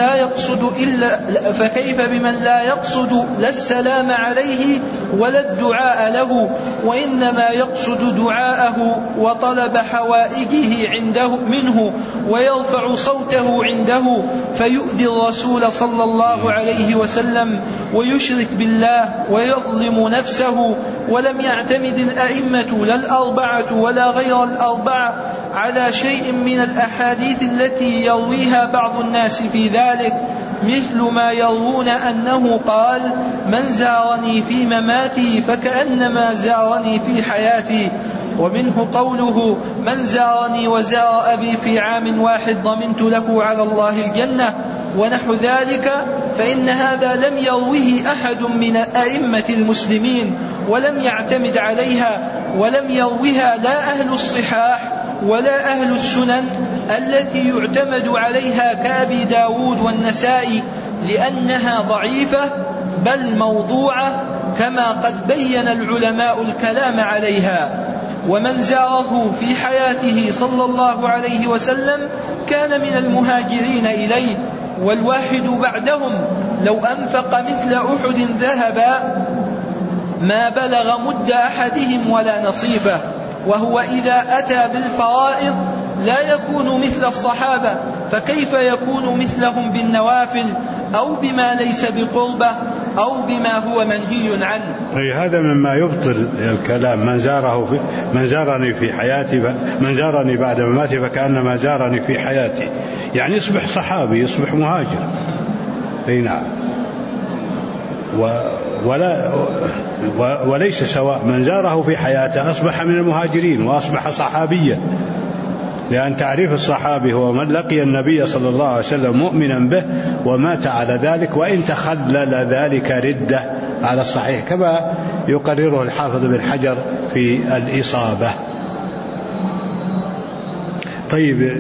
لا يقصد لا السلام عليه ولا الدعاء له، وإنما يقصد دعاءه وطلب حوائجه عنده منه ويرفع صوته عنده فيؤذي الرسول صلى الله عليه وسلم ويشرك بالله ويظلم نفسه. ولم يعتمد الأئمة لا الأربعة ولا غير الأربعة على شيء من الأحاديث التي يرويها بعض الناس في ذلك، مثل ما يروون أنه قال: من زارني في مماتي فكأنما زارني في حياتي، ومنه قوله من زارني وزار أبي في عام واحد ضمنت له على الله الجنة ونحو ذلك، فإن هذا لم يروه أحد من أئمة المسلمين ولم يعتمد عليها، ولم يروها لا أهل الصحاح ولا أهل السنن التي يعتمد عليها كأبي داود والنسائي، لأنها ضعيفة بل موضوعة كما قد بين العلماء الكلام عليها. ومن زاره في حياته صلى الله عليه وسلم كان من المهاجرين إليه، والواحد بعدهم لو أنفق مثل أحد ذهبا ما بلغ مد أحدهم ولا نصيفه، وهو إذا أتى بالفرائض لا يكون مثل الصحابة، فكيف يكون مثلهم بالنوافل أو بما ليس بقربة أو بما هو منهي عنه؟ أي هذا مما يبطل الكلام. من زارني في حياتي، من زارني بعد مماتي فكأنما زارني في حياتي، يعني يصبح صحابي يصبح مهاجر. أي نعم. وليس سواء، من زاره في حياته أصبح من المهاجرين وأصبح صحابيا، لأن تعريف الصحابي هو من لقي النبي صلى الله عليه وسلم مؤمنا به ومات على ذلك، وإن تخلل ذلك ردة على الصحيح، كما يقرره الحافظ بن حجر في الإصابة. طيب،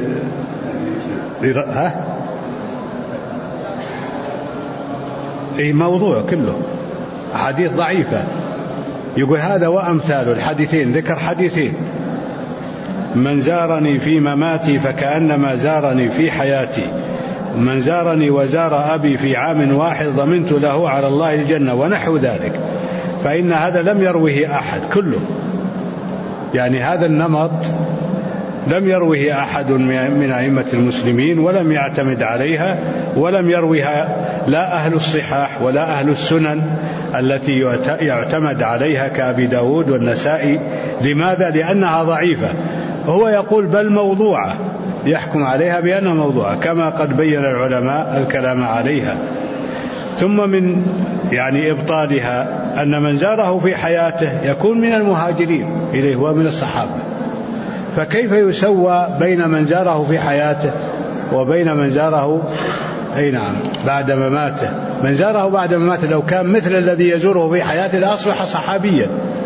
أي موضوع كله أحاديث ضعيفة. يقول هذا وأمثال الحديثين، ذكر حديثين: من زارني في مماتي فكأنما زارني في حياتي، من زارني وزار أبي في عام واحد ضمنت له على الله الجنة، ونحو ذلك. فإن هذا لم يروه أحد كله، يعني هذا النمط لم يروه أحد من أئمة المسلمين ولم يعتمد عليها، ولم يروها لا أهل الصحاح ولا أهل السنن التي يعتمد عليها كأبي داود والنسائي. لماذا؟ لأنها ضعيفة. هو يقول بل موضوعة، يحكم عليها بأنها موضوعة كما قد بين العلماء الكلام عليها. ثم من إبطالها أن من زاره في حياته يكون من المهاجرين إليه ومن الصحابة، فكيف يسوى بين من زاره في حياته وبين من زاره بعد مماته؟ من زاره بعد مماته لو كان مثل الذي يزوره في حياته لأصبح صحابيا،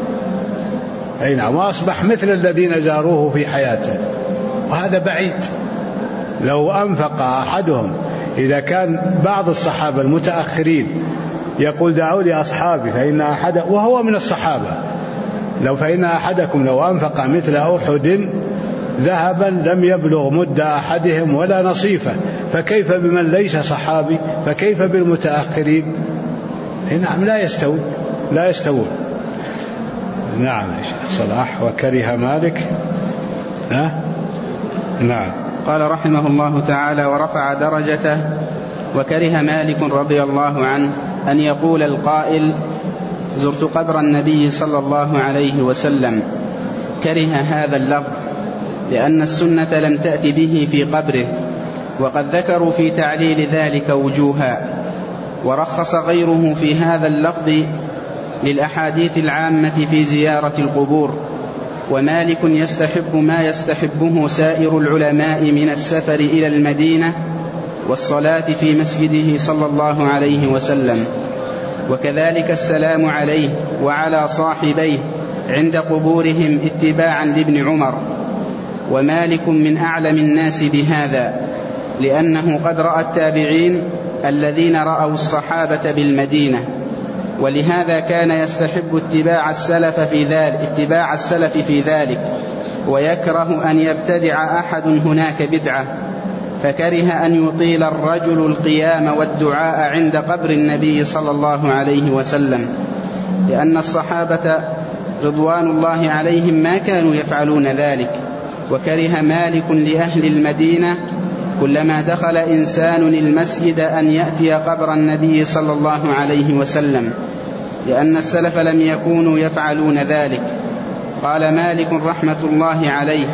وأصبح مثل الذين زاروه في حياته، وهذا بعيد. لو أنفق أحدهم، إذا كان بعض الصحابة المتأخرين يقول دعوا لي أصحابي فإن أحد، وهو من الصحابة، فإن أحدكم لو أنفق مثل أحد ذهبا لم يبلغ مد أحدهم ولا نصيفه، فكيف بمن ليس صحابي؟ فكيف بالمتأخرين؟ لا يستوون. نعم يا شيخ صلاح. وكره مالك نعم. قال رحمه الله تعالى: ورفع درجته. وكره مالك رضي الله عنه أن يقول القائل: زرت قبر النبي صلى الله عليه وسلم. كره هذا اللفظ لأن السنة لم تأت به في قبره، وقد ذكروا في تعليل ذلك وجوها، ورخص غيره في هذا اللفظ للأحاديث العامة في زيارة القبور. ومالك يستحب ما يستحبه سائر العلماء من السفر إلى المدينة والصلاة في مسجده صلى الله عليه وسلم، وكذلك السلام عليه وعلى صاحبيه عند قبورهم اتباعا لابن عمر. ومالك من أعلم الناس بهذا، لأنه قد رأى التابعين الذين رأوا الصحابة بالمدينة، ولهذا كان يستحب اتباع السلف في ذلك، ويكره أن يبتدع أحد هناك بدعة. فكره أن يطيل الرجل القيام والدعاء عند قبر النبي صلى الله عليه وسلم، لأن الصحابة رضوان الله عليهم ما كانوا يفعلون ذلك. وكره مالك لأهل المدينة كلما دخل إنسان المسجد أن يأتي قبر النبي صلى الله عليه وسلم، لأن السلف لم يكونوا يفعلون ذلك. قال مالك رحمة الله عليه: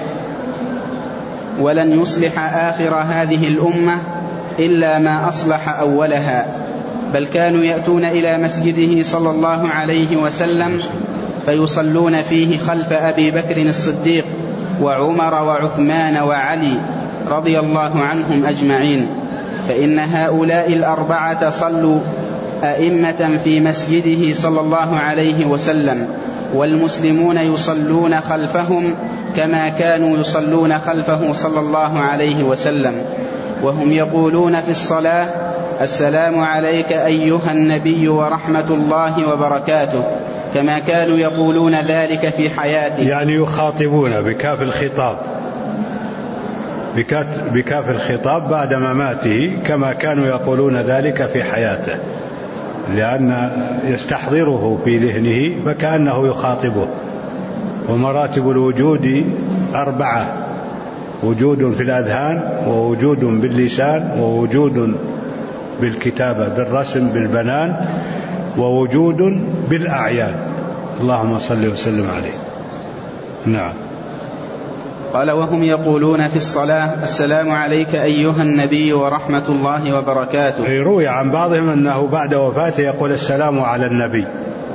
ولن يصلح آخر هذه الأمة إلا ما أصلح أولها. بل كانوا يأتون إلى مسجده صلى الله عليه وسلم فيصلون فيه خلف أبي بكر الصديق وعمر وعثمان وعلي رضي الله عنهم أجمعين، فإن هؤلاء الأربعة صلوا أئمة في مسجده صلى الله عليه وسلم، والمسلمون يصلون خلفهم كما كانوا يصلون خلفه صلى الله عليه وسلم، وهم يقولون في الصلاة: السلام عليك أيها النبي ورحمة الله وبركاته، كما كانوا يقولون ذلك في حياته. يعني يخاطبون بكاف الخطاب، بكاف الخطاب بعد مماته كما كانوا يقولون ذلك في حياته، لأن يستحضره في ذهنه فكأنه يخاطبه. ومراتب الوجود 4: وجود في الأذهان، ووجود باللسان، ووجود بالكتابة بالرسم بالبنان، ووجود بالأعيان. اللهم صل وسلم عليه. نعم. قال: وهم يقولون في الصلاة: السلام عليك أيها النبي ورحمة الله وبركاته. روي عن بعضهم أنه بعد وفاته يقول: السلام على النبي،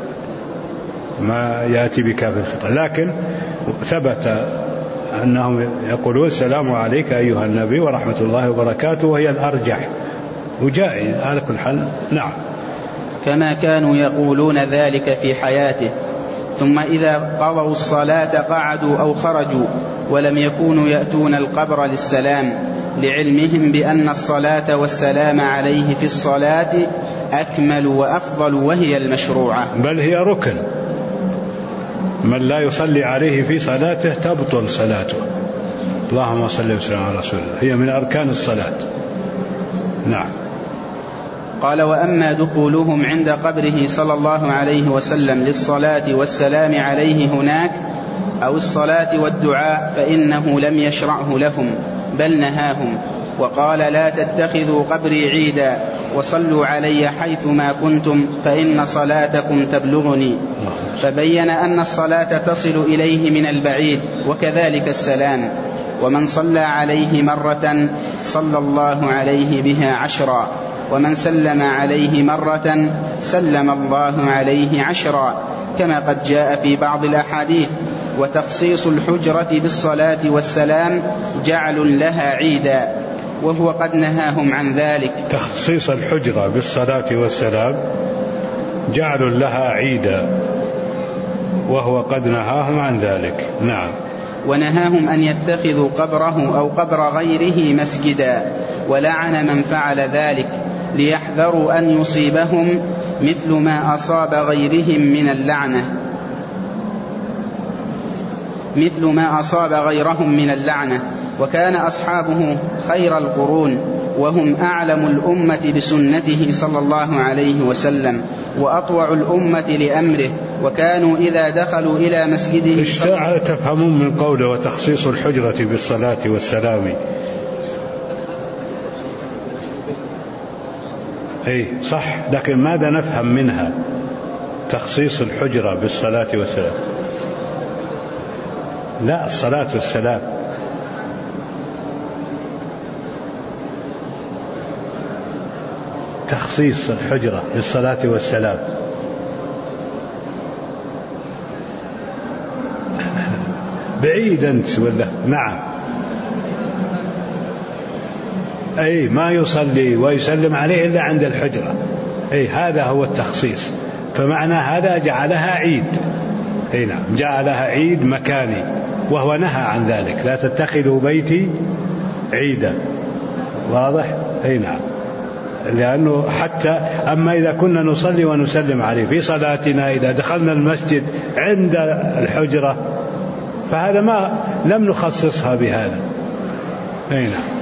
ما يأتي بكاف الخطاب، لكن ثبت أنهم يقولون: السلام عليك أيها النبي ورحمة الله وبركاته، وهي الأرجح وجائز على كل حال. نعم. كما كانوا يقولون ذلك في حياته. ثم إذا قضوا الصلاة قعدوا أو خرجوا، ولم يكونوا يأتون القبر للسلام، لعلمهم بأن الصلاة والسلام عليه في الصلاة أكمل وأفضل، وهي المشروعة، بل هي ركن. من لا يصلي عليه في صلاته تبطل صلاته. اللهم صل وسلم على رسول الله، هي من أركان الصلاة. نعم. قال: وأما دخولهم عند قبره صلى الله عليه وسلم للصلاة والسلام عليه هناك أو الصلاة والدعاء فإنه لم يشرعه لهم، بل نهاهم وقال: لا تتخذوا قبري عيدا، وصلوا علي حيثما كنتم، فإن صلاتكم تبلغني. فبين أن الصلاة تصل إليه من البعيد، وكذلك السلام، ومن صلى عليه مرة صلى الله عليه بها 10، ومن سلم عليه مرة سلم الله عليه 10، كما قد جاء في بعض الأحاديث. وتخصيص الحجرة بالصلاة والسلام جعل لها عيدا، وهو قد نهاهم عن ذلك. تخصيص الحجرة بالصلاة والسلام جعل لها عيدا، وهو قد نهاهم عن ذلك. نعم. ونهاهم أن يتخذوا قبره أو قبر غيره مسجدا، ولعن من فعل ذلك، ليحذروا أن يصيبهم مثل ما أصاب غيرهم من اللعنة، مثل ما أصاب غيرهم من اللعنة. وكان أصحابه خير القرون، وهم أعلم الأمة بسنته صلى الله عليه وسلم، وأطوع الأمة لأمره، وكانوا إذا دخلوا إلى مسجده. تفهمون من قوله: وتخصيص الحجرة بالصلاة والسلام. أي صح، لكن ماذا نفهم منها؟ تخصيص الحجرة بالصلاة والسلام، لا الصلاة والسلام. تخصيص الحجرة بالصلاة والسلام. بعيد أنت ولا؟ نعم. أي ما يصلي ويسلم عليه إلا عند الحجرة. أي هذا هو التخصيص. فمعنى هذا جعلها عيد. أي نعم، جعلها عيد مكاني، وهو نهى عن ذلك: لا تتخذوا بيتي عيدا. واضح؟ أي نعم. لأنه حتى أما إذا كنا نصلي ونسلم عليه في صلاتنا، إذا دخلنا المسجد عند الحجرة فهذا ما لم نخصصها بهذا. أي نعم.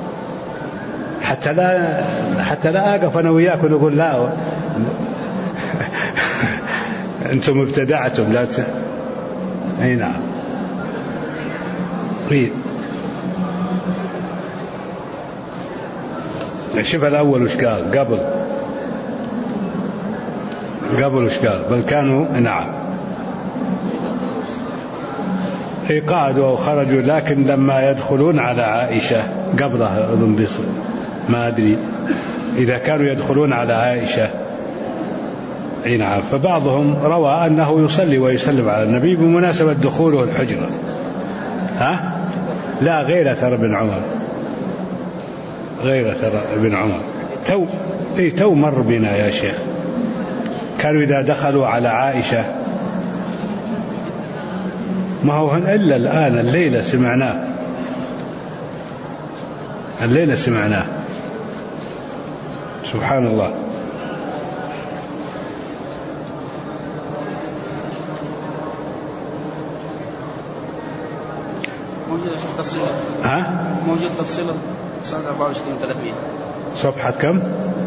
حتى لا أقف أنا وياك ونقول: لا أنتم ابتدعتم، لا أي نعم. شوف الأول وش قال قبل وش قال: بل كانوا. نعم. قعدوا أو خرجوا، لكن لما يدخلون على عائشة قبلها أظن ما أدري إذا كانوا يدخلون على عائشة. نعم. فبعضهم روى أنه يصلي ويسلم على النبي بمناسبة دخوله الحجرة. لا، غير أثر ابن عمر، غير أثر ابن عمر. تو مر بنا يا شيخ، كانوا إذا دخلوا على عائشة، ما هو إلا الآن الليلة سمعناه. سبحان الله. موجود تفصيل. موجود تفصيل صفحة 24-300. صفحة كم؟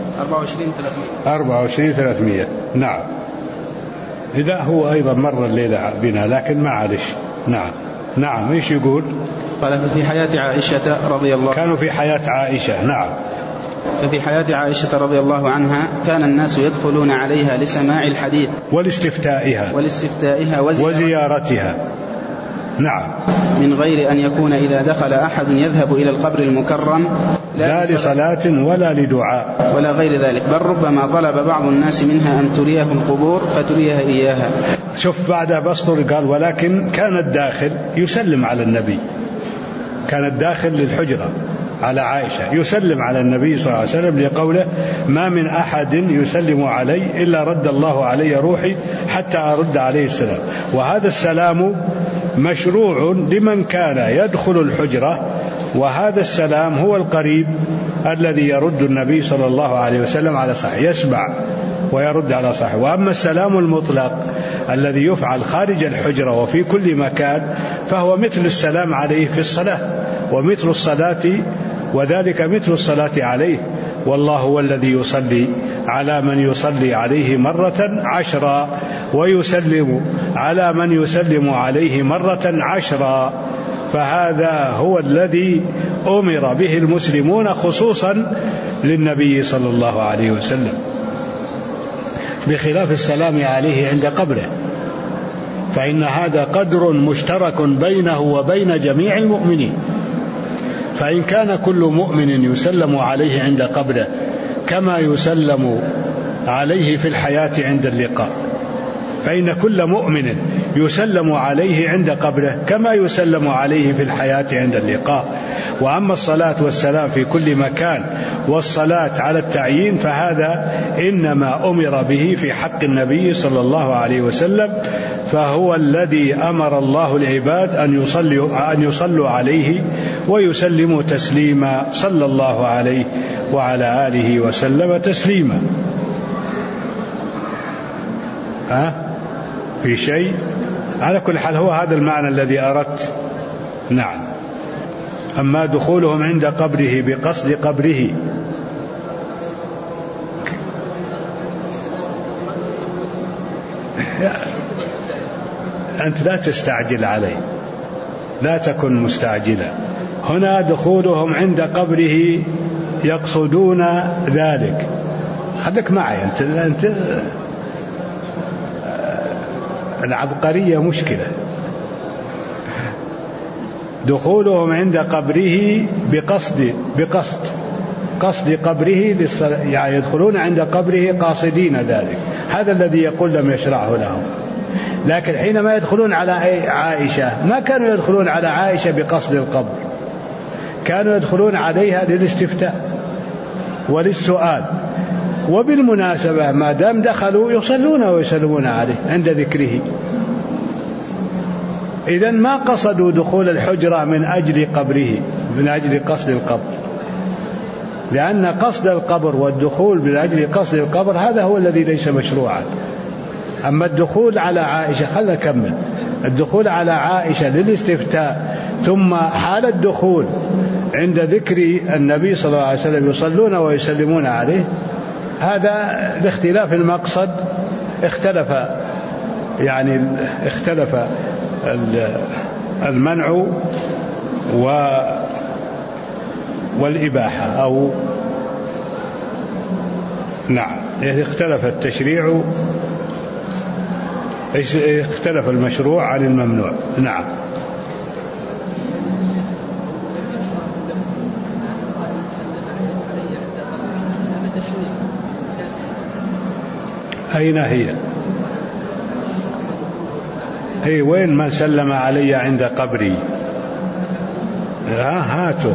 24-300. نعم. إذا هو أيضا مر الليلة بنا، لكن معلش. نعم. إيش يقول؟ قال ففي حياة عائشة رضي الله، كانوا في حياة عائشة. نعم. ففي حياة عائشة رضي الله عنها كان الناس يدخلون عليها لسماع الحديث والاستفتائها وزيارتها. نعم. من غير أن يكون إذا دخل أحد يذهب إلى القبر المكرم لا لصلاة ولا لدعاء ولا غير ذلك، بل ربما طلب بعض الناس منها أن تريه القبور فتريها إياها. شوف بعدها بسطر قال ولكن كان الداخل يسلم على النبي، كان الداخل للحجرة على عائشة يسلم على النبي صلى الله عليه وسلم لقوله ما من أحد يسلم علي إلا رد الله علي روحي حتى أرد عليه السلام. وهذا السلام مشروع لمن كان يدخل الحجرة، وهذا السلام هو القريب الذي يرد النبي صلى الله عليه وسلم على صاحبه، يسمع ويرد على صاحبه. وأما السلام المطلق الذي يفعل خارج الحجرة وفي كل مكان فهو مثل السلام عليه في الصلاة، ومثل الصلاة، وذلك مثل الصلاة عليه. والله هو الذي يصلي على من يصلي عليه 10 ويسلم على من يسلم عليه 10. فهذا هو الذي أمر به المسلمون خصوصا للنبي صلى الله عليه وسلم، بخلاف السلام عليه عند قبره، فإن هذا قدر مشترك بينه وبين جميع المؤمنين. فإن كان كل مؤمن يسلم عليه عند قبره كما يسلم عليه في الحياة عند اللقاء، فإن كل مؤمن يسلم عليه عند قبره كما يسلم عليه في الحياة عند اللقاء. وأما الصلاة والسلام في كل مكان والصلاة على التعيين فهذا إنما أمر به في حق النبي صلى الله عليه وسلم، فهو الذي أمر الله العباد أن يصلوا عليه ويسلموا تسليما صلى الله عليه وعلى آله وسلم تسليما. في شيء؟ على كل حال هو هذا المعنى الذي أردت. نعم. أما دخولهم عند قبره بقصد قبره، أنت لا تستعجل عليه، لا تكن مستعجلا. هنا دخولهم عند قبره يقصدون ذلك. خليك معي أنت العبقرية مشكلة. دخولهم عند قبره بقصد قبره يعني يدخلون عند قبره قاصدين ذلك، هذا الذي يقول لم يشرعه لهم. لكن حينما يدخلون على عائشة ما كانوا يدخلون على عائشة بقصد القبر، كانوا يدخلون عليها للاستفتاء وللسؤال. وبالمناسبة ما دام دخلوا يصلون ويسلمون عليه عند ذكره. إذن ما قصدوا دخول الحجرة من أجل قبره، من أجل قصد القبر، لأن قصد القبر والدخول من أجل قصد القبر هذا هو الذي ليس مشروعا. أما الدخول على عائشة، خلنا نكمل. الدخول على عائشة للاستفتاء ثم حال الدخول عند ذكر النبي صلى الله عليه وسلم يصلون ويسلمون عليه، هذا لاختلاف المقصد اختلف المنع والإباحة، أو نعم اختلف التشريع، اختلف المشروع عن الممنوع. نعم. أين هي؟ هي وين من سلم علي عند قبري؟ هاتوا.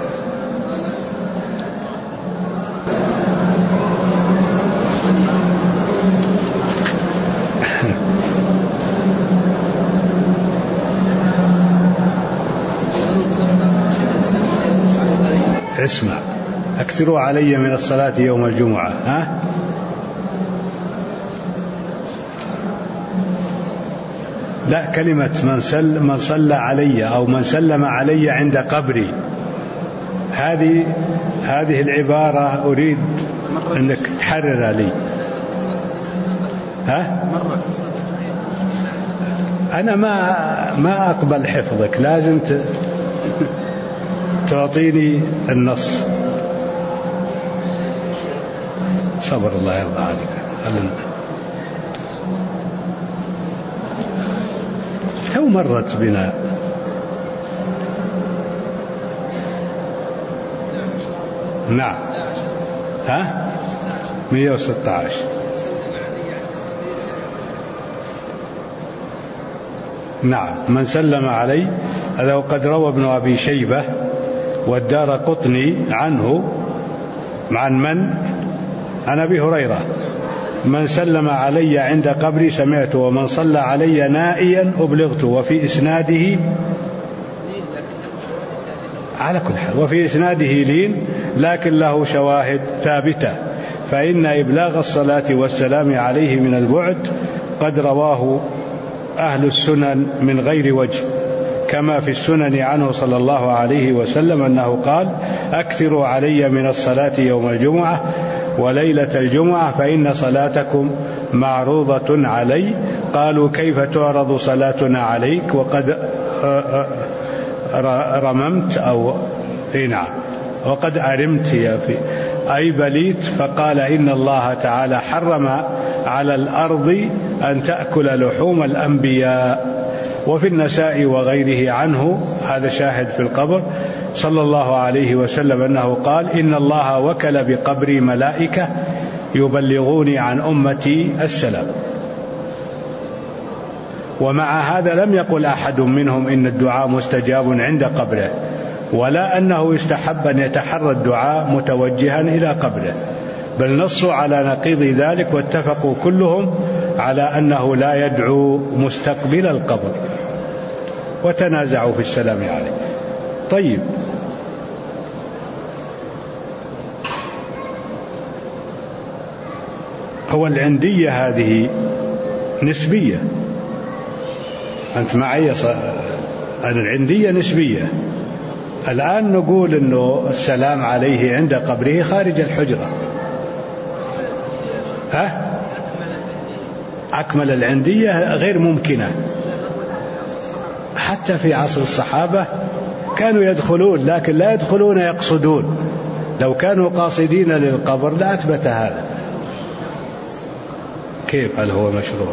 اسمع، أكثروا علي من الصلاة يوم الجمعة. لا، كلمة من صلى علي أو من سلم علي عند قبري، هذه العبارة أريد أنك تحرر لي. أنا ما أقبل حفظك، لازم تعطيني النص. صبر الله يرضى عليك. تو مرت بنا. نعم. 116. نعم. من سلم علي، هذا وقد روى ابن أبي شيبة والدارقطني عنه عن أبي هريرة: من سلم علي عند قبري سمعته، ومن صلى علي نائيا أبلغته. وفي إسناده على كل حال، وفي إسناده لين لكن له شواهد ثابتة، فإن إبلاغ الصلاة والسلام عليه من البعد قد رواه أهل السنن من غير وجه، كما في السنن عنه صلى الله عليه وسلم أنه قال: أكثروا علي من الصلاة يوم الجمعة وليلة الجمعة فإن صلاتكم معروضة علي. قالوا: كيف تعرض صلاتنا عليك وقد رممت أو نعم وقد أرمت أي بليت؟ فقال: إن الله تعالى حرم على الأرض أن تأكل لحوم الأنبياء. وفي النساء وغيره عنه، هذا شاهد في القبر، صلى الله عليه وسلم أنه قال: إن الله وكل بقبري ملائكة يبلغوني عن أمتي السلام. ومع هذا لم يقل أحد منهم إن الدعاء مستجاب عند قبره، ولا أنه يستحب أن يتحرى الدعاء متوجها إلى قبره، بل نصوا على نقيض ذلك، واتفقوا كلهم على أنه لا يدعو مستقبل القبر، وتنازعوا في السلام عليه. طيب، هو العندية هذه نسبية، أنت معي؟ العندية نسبية. الآن نقول أنه السلام عليه عند قبره خارج الحجرة. أكمل العندية غير ممكنة. حتى في عصر الصحابة كانوا يدخلون، لكن لا يدخلون يقصدون. لو كانوا قاصدين للقبر لأثبت هذا. كيف؟ هل هو مشروع؟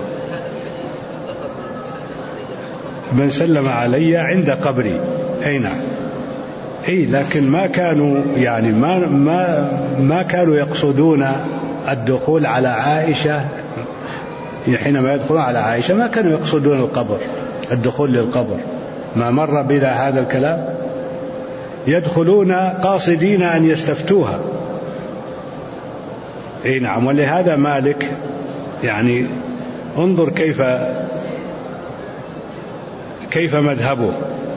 من سلم علي عند قبري، أي نعم، أي، لكن ما كانوا يعني ما كانوا يقصدون الدخول على عائشة. حينما يدخلون على عائشة ما كانوا يقصدون القبر، الدخول للقبر، ما مر بنا هذا الكلام. يدخلون قاصدين أن يستفتوها. أي نعم. ولهذا مالك يعني انظر كيف مذهبه.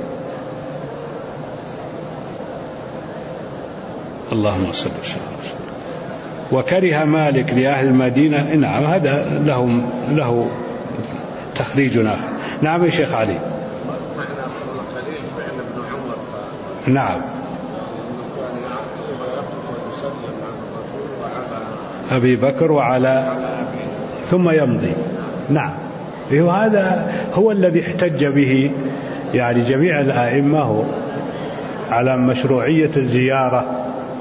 اللهم صل وسلم. وكره مالك لأهل المدينة. نعم، هذا له تخريج آخر. نعم يا شيخ علي. نعم. أبي بكر وعلى ثم يمضي. نعم، هذا هو الذي احتج به يعني جميع الآئمة على مشروعية الزيارة.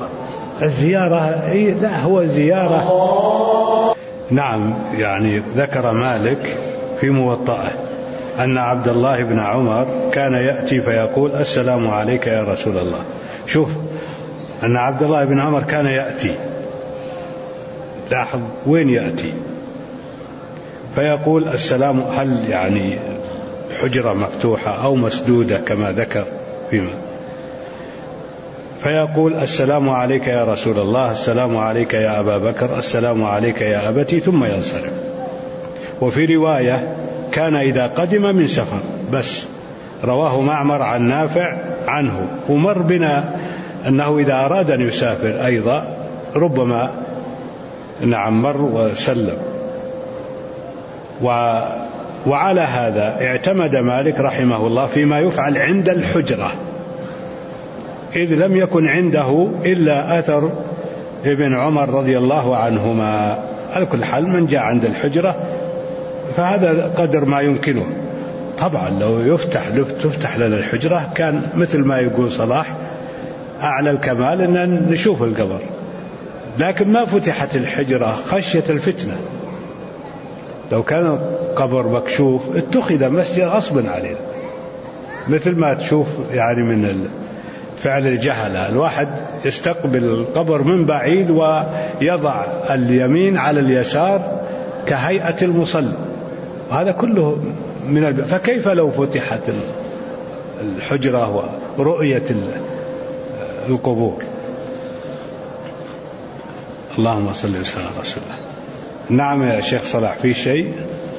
لا، هو زيارة. نعم، يعني ذكر مالك في موطئه أن عبد الله بن عمر كان يأتي فيقول: السلام عليك يا رسول الله. شوف، أن عبد الله بن عمر كان يأتي. لاحظ وين يأتي. فيقول السلام، هل يعني حجرة مفتوحة أو مسدودة كما ذكر فيما، فيقول السلام عليك يا رسول الله، السلام عليك يا أبا بكر، السلام عليك يا أبتي، ثم ينصرف. وفي رواية كان إذا قدم من سفر بس، رواه معمر عن نافع عنه. ومر بنا أنه إذا أراد أن يسافر أيضا ربما مر وسلم. وعلى هذا اعتمد مالك رحمه الله فيما يفعل عند الحجرة، إذ لم يكن عنده إلا أثر ابن عمر رضي الله عنهما. على كل حال من جاء عند الحجرة فهذا قدر ما يمكنه. طبعا لو تفتح لنا الحجرة كان مثل ما يقول صلاح أعلى الكمال أن نشوف القبر، لكن ما فتحت الحجرة خشية الفتنة. لو كان قبر مكشوف اتخذ مسجد غصبا علينا، مثل ما تشوف يعني من فعل الجهلة، الواحد يستقبل القبر من بعيد ويضع اليمين على اليسار كهيئة المصلي، وهذا كله فكيف لو فتحت الحجرة ورؤية القبور؟ اللهم صل وسلم على رسول الله. نعم يا شيخ صلاح، في شيء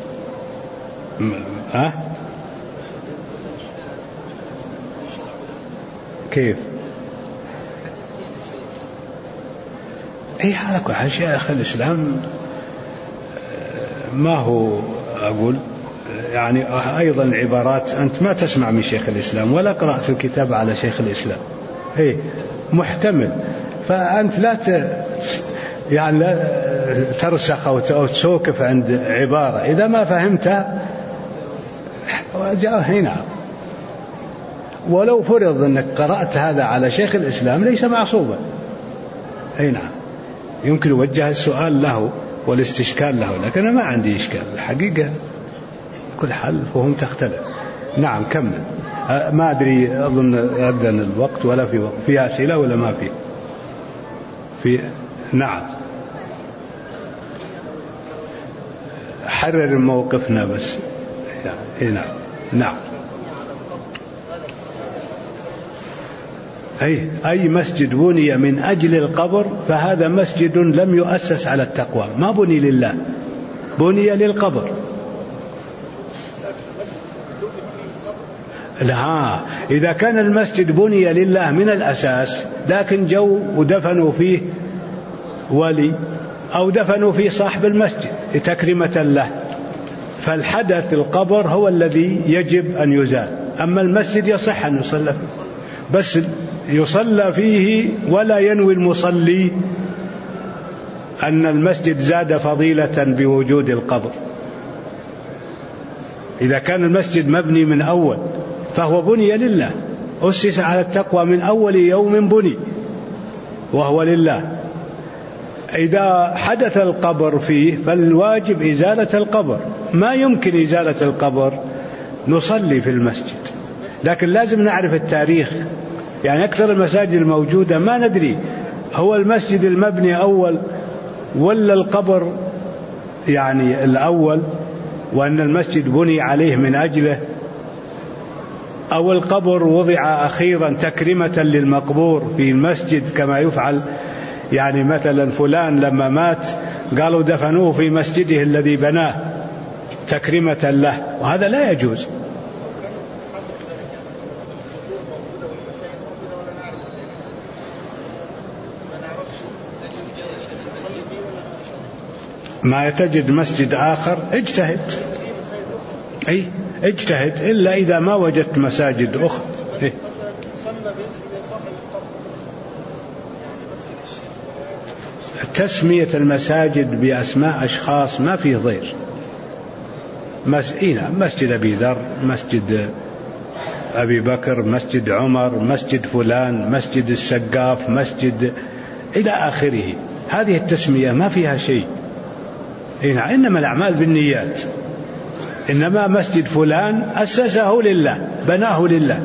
كيف؟ هذا شيخ الإسلام ما هو أقول يعني أيضا العبارات أنت ما تسمع من شيخ الإسلام ولا قرأت الكتاب على شيخ الإسلام، محتمل. فأنت لا ترسخ أو تسوكف عند عبارة إذا ما فهمتها هنا. ولو فرض أنك قرأت هذا على شيخ الإسلام ليس معصوبا، نعم يمكن وجه السؤال له والاستشكال له، لكن أنا ما عندي إشكال الحقيقة. كل حال فهم تختلف. نعم كمل. ما أدري، أظن أذن الوقت ولا في وقت، في أسئلة ولا ما في نعم حرر موقفنا بس. نعم أي مسجد بني من أجل القبر فهذا مسجد لم يؤسس على التقوى، ما بني لله، بني للقبر. لا، إذا كان المسجد بني لله من الأساس لكن جو ودفنوا فيه ولي أو دفنوا فيه صاحب المسجد تكريمة له، فالحدث القبر هو الذي يجب أن يزال. أما المسجد يصح أن يصلى فيه، بس يصلى فيه ولا ينوي المصلي أن المسجد زاد فضيلة بوجود القبر. إذا كان المسجد مبني من أول فهو بني لله، أسس على التقوى من أول يوم بني وهو لله. إذا حدث القبر فيه فالواجب إزالة القبر، ما يمكن إزالة القبر نصلي في المسجد، لكن لازم نعرف التاريخ. يعني أكثر المساجد الموجودة ما ندري هو المسجد المبني أول ولا القبر يعني الأول، وأن المسجد بني عليه من أجله، أو القبر وضع أخيرا تكريمة للمقبور في المسجد كما يفعل. يعني مثلا فلان لما مات قالوا دفنوه في مسجده الذي بناه تكريمة له، وهذا لا يجوز. ما تجد مسجد آخر اجتهد، اجتهد، إلا إذا ما وجدت مساجد أخرى. تسمية المساجد بأسماء أشخاص ما فيه ضير. مسجد أبي ذر، مسجد أبي بكر، مسجد عمر، مسجد فلان، مسجد السقاف، مسجد إلى آخره. هذه التسمية ما فيها شيء. إنما الأعمال بالنيات. إنما مسجد فلان أسسه لله، بناه لله.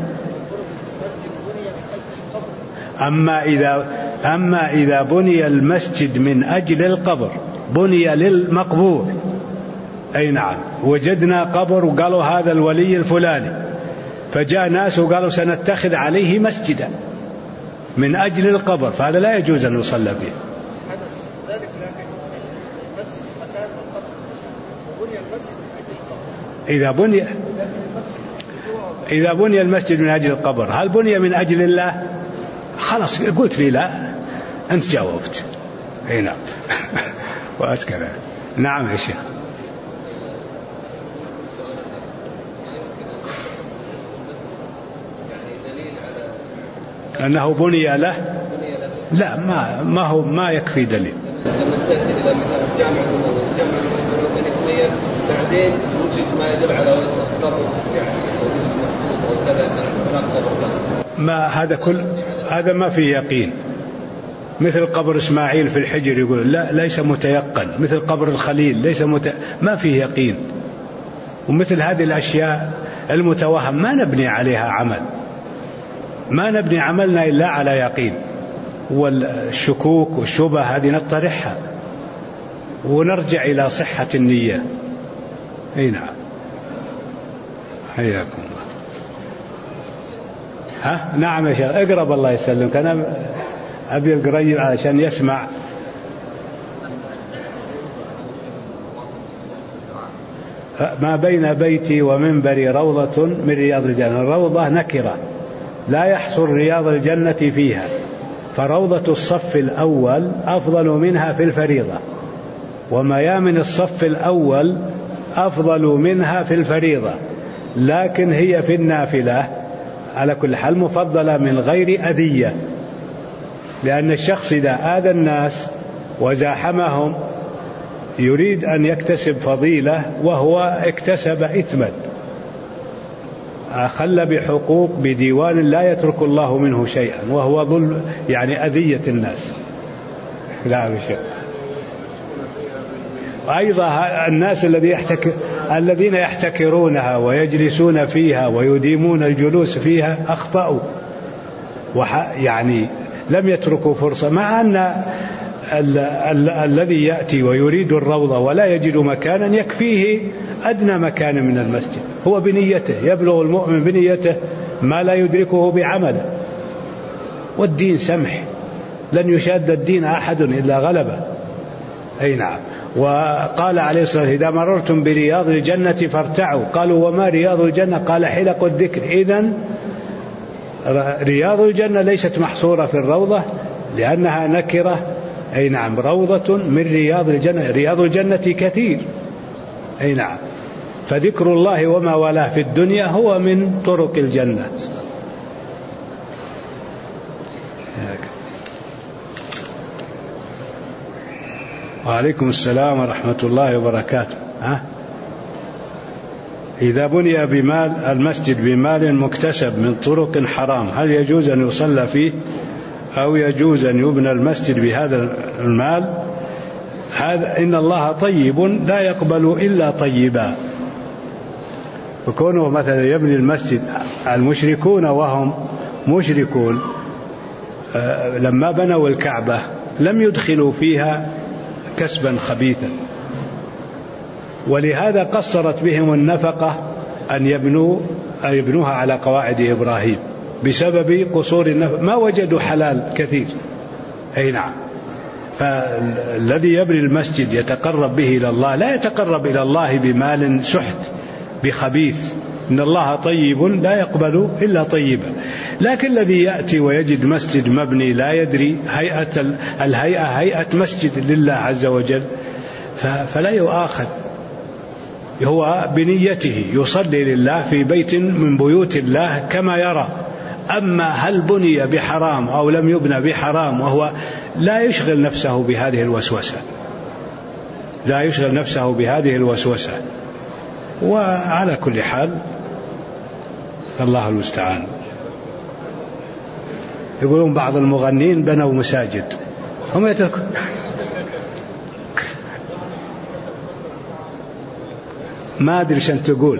أما إذا بني المسجد من أجل القبر، بني للمقبور، أي نعم. وجدنا قبر وقالوا هذا الولي الفلاني، فجاء ناس وقالوا سنتخذ عليه مسجدا من أجل القبر، فهذا لا يجوز أن يصلى فيه. إذا بني المسجد من أجل القبر، هل بني من أجل الله؟ خلاص قلت لي لا، أنت جاوبت. أي نعم. وأذكر. نعم يا شيخ. أنه بني له؟ لا، ما يكفي دليل. لما تأتي إلى مثلا الجامع البنية بعدين وجد ما يدل على قبر ما هذا ما فيه يقين، مثل قبر إسماعيل في الحجر يقول لا ليس متيقن، مثل قبر الخليل ليس ما فيه يقين. ومثل هذه الأشياء المتوهم ما نبني عليها عمل، ما نبني عملنا إلا على يقين. والشكوك والشبه هذه نطرحها ونرجع إلى صحة النية. أي نعم. حياكم الله. نعم يا شيخ اقرب الله يسلمك، أنا أبي القريب علشان يسمع. ما بين بيتي ومنبري روضة من رياض الجنة. الروضة نكرة لا يحصل رياض الجنة فيها، فروضة الصف الأول أفضل منها في الفريضة، وميامن الصف الأول أفضل منها في الفريضة، لكن هي في النافلة على كل حال مفضلة من غير أذية، لأن الشخص إذا آذى الناس وزاحمهم يريد أن يكتسب فضيلة وهو اكتسب إثما، أخل بحقوق بديوان لا يترك الله منه شيئا، وهو ظلم يعني أذية الناس. لا بشيء. أيضا الناس الذين يحتكرونها ويجلسون فيها ويديمون الجلوس فيها أخطأوا، يعني لم يتركوا فرصة، مع أن الذي يأتي ويريد الروضة ولا يجد مكانا يكفيه أدنى مكان من المسجد، هو بنيته يبلغ المؤمن بنيته ما لا يدركه بعمله. والدين سمح، لن يشاد الدين أحد إلا غلبه. أي نعم. وقال عليه الصلاة والسلام: إذا مررتم برياض الجنة فارتعوا. قالوا: وما رياض الجنة؟ قال: حلق الذكر. إذن رياض الجنة ليست محصورة في الروضة لأنها نكرة. أي نعم. روضة من رياض الجنة، رياض الجنة كثير. أي نعم. فذكر الله وما والاه في الدنيا هو من طرق الجنة. وعليكم السلام ورحمة الله وبركاته. إذا بني المسجد بمال مكتسب من طرق حرام، هل يجوز أن يصلى فيه أو يجوز أن يبنى المسجد بهذا المال؟ هذا إن الله طيب لا يقبل إلا طيبا. فكونه مثلا يبني المسجد المشركون وهم مشركون لما بنوا الكعبة لم يدخلوا فيها كسبا خبيثا، ولهذا قصرت بهم النفقة أن يبنوها على قواعد إبراهيم بسبب قصور النفقة، ما وجدوا حلال كثير. أي نعم. فالذي يبني المسجد يتقرب به إلى الله لا يتقرب إلى الله بمال سحت بخبيث، إن الله طيب لا يقبل إلا طيبا. لكن الذي يأتي ويجد مسجد مبني لا يدري هيئة مسجد لله عز وجل فلا يؤاخذ، هو بنيته يصلي لله في بيت من بيوت الله كما يرى. أما هل بني بحرام أو لم يبنى بحرام وهو لا يشغل نفسه بهذه الوسوسة، لا يشغل نفسه بهذه الوسوسة. وعلى كل حال الله المستعان. يقولون بعض المغنين بنوا مساجد، هم يتركون. ما أدري شن تقول.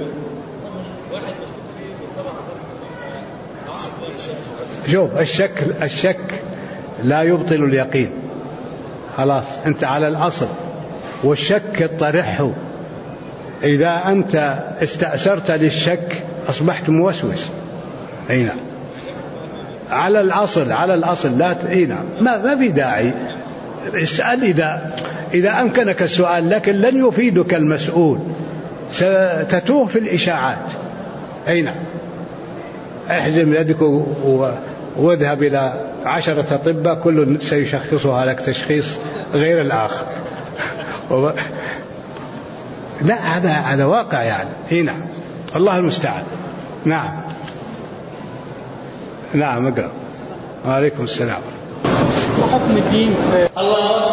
شوف الشك لا يبطل اليقين. خلاص أنت على الأصل، والشك طرحه إذا أنت استأثرت للشك أصبحت موسوس. أي نعم، على الأصل لا ما في داعي. اسأل إذا أمكنك السؤال، لكن لن يفيدك المسؤول، ستتوه في الإشاعات. أي نعم، احزم يدك واذهب إلى 10 أطباء كل سيشخصها لك تشخيص غير الآخر. لا، هذا واقع يعني. هنا الله المستعان. نعم اقرأ. وعليكم السلام. وحكم الدين. الله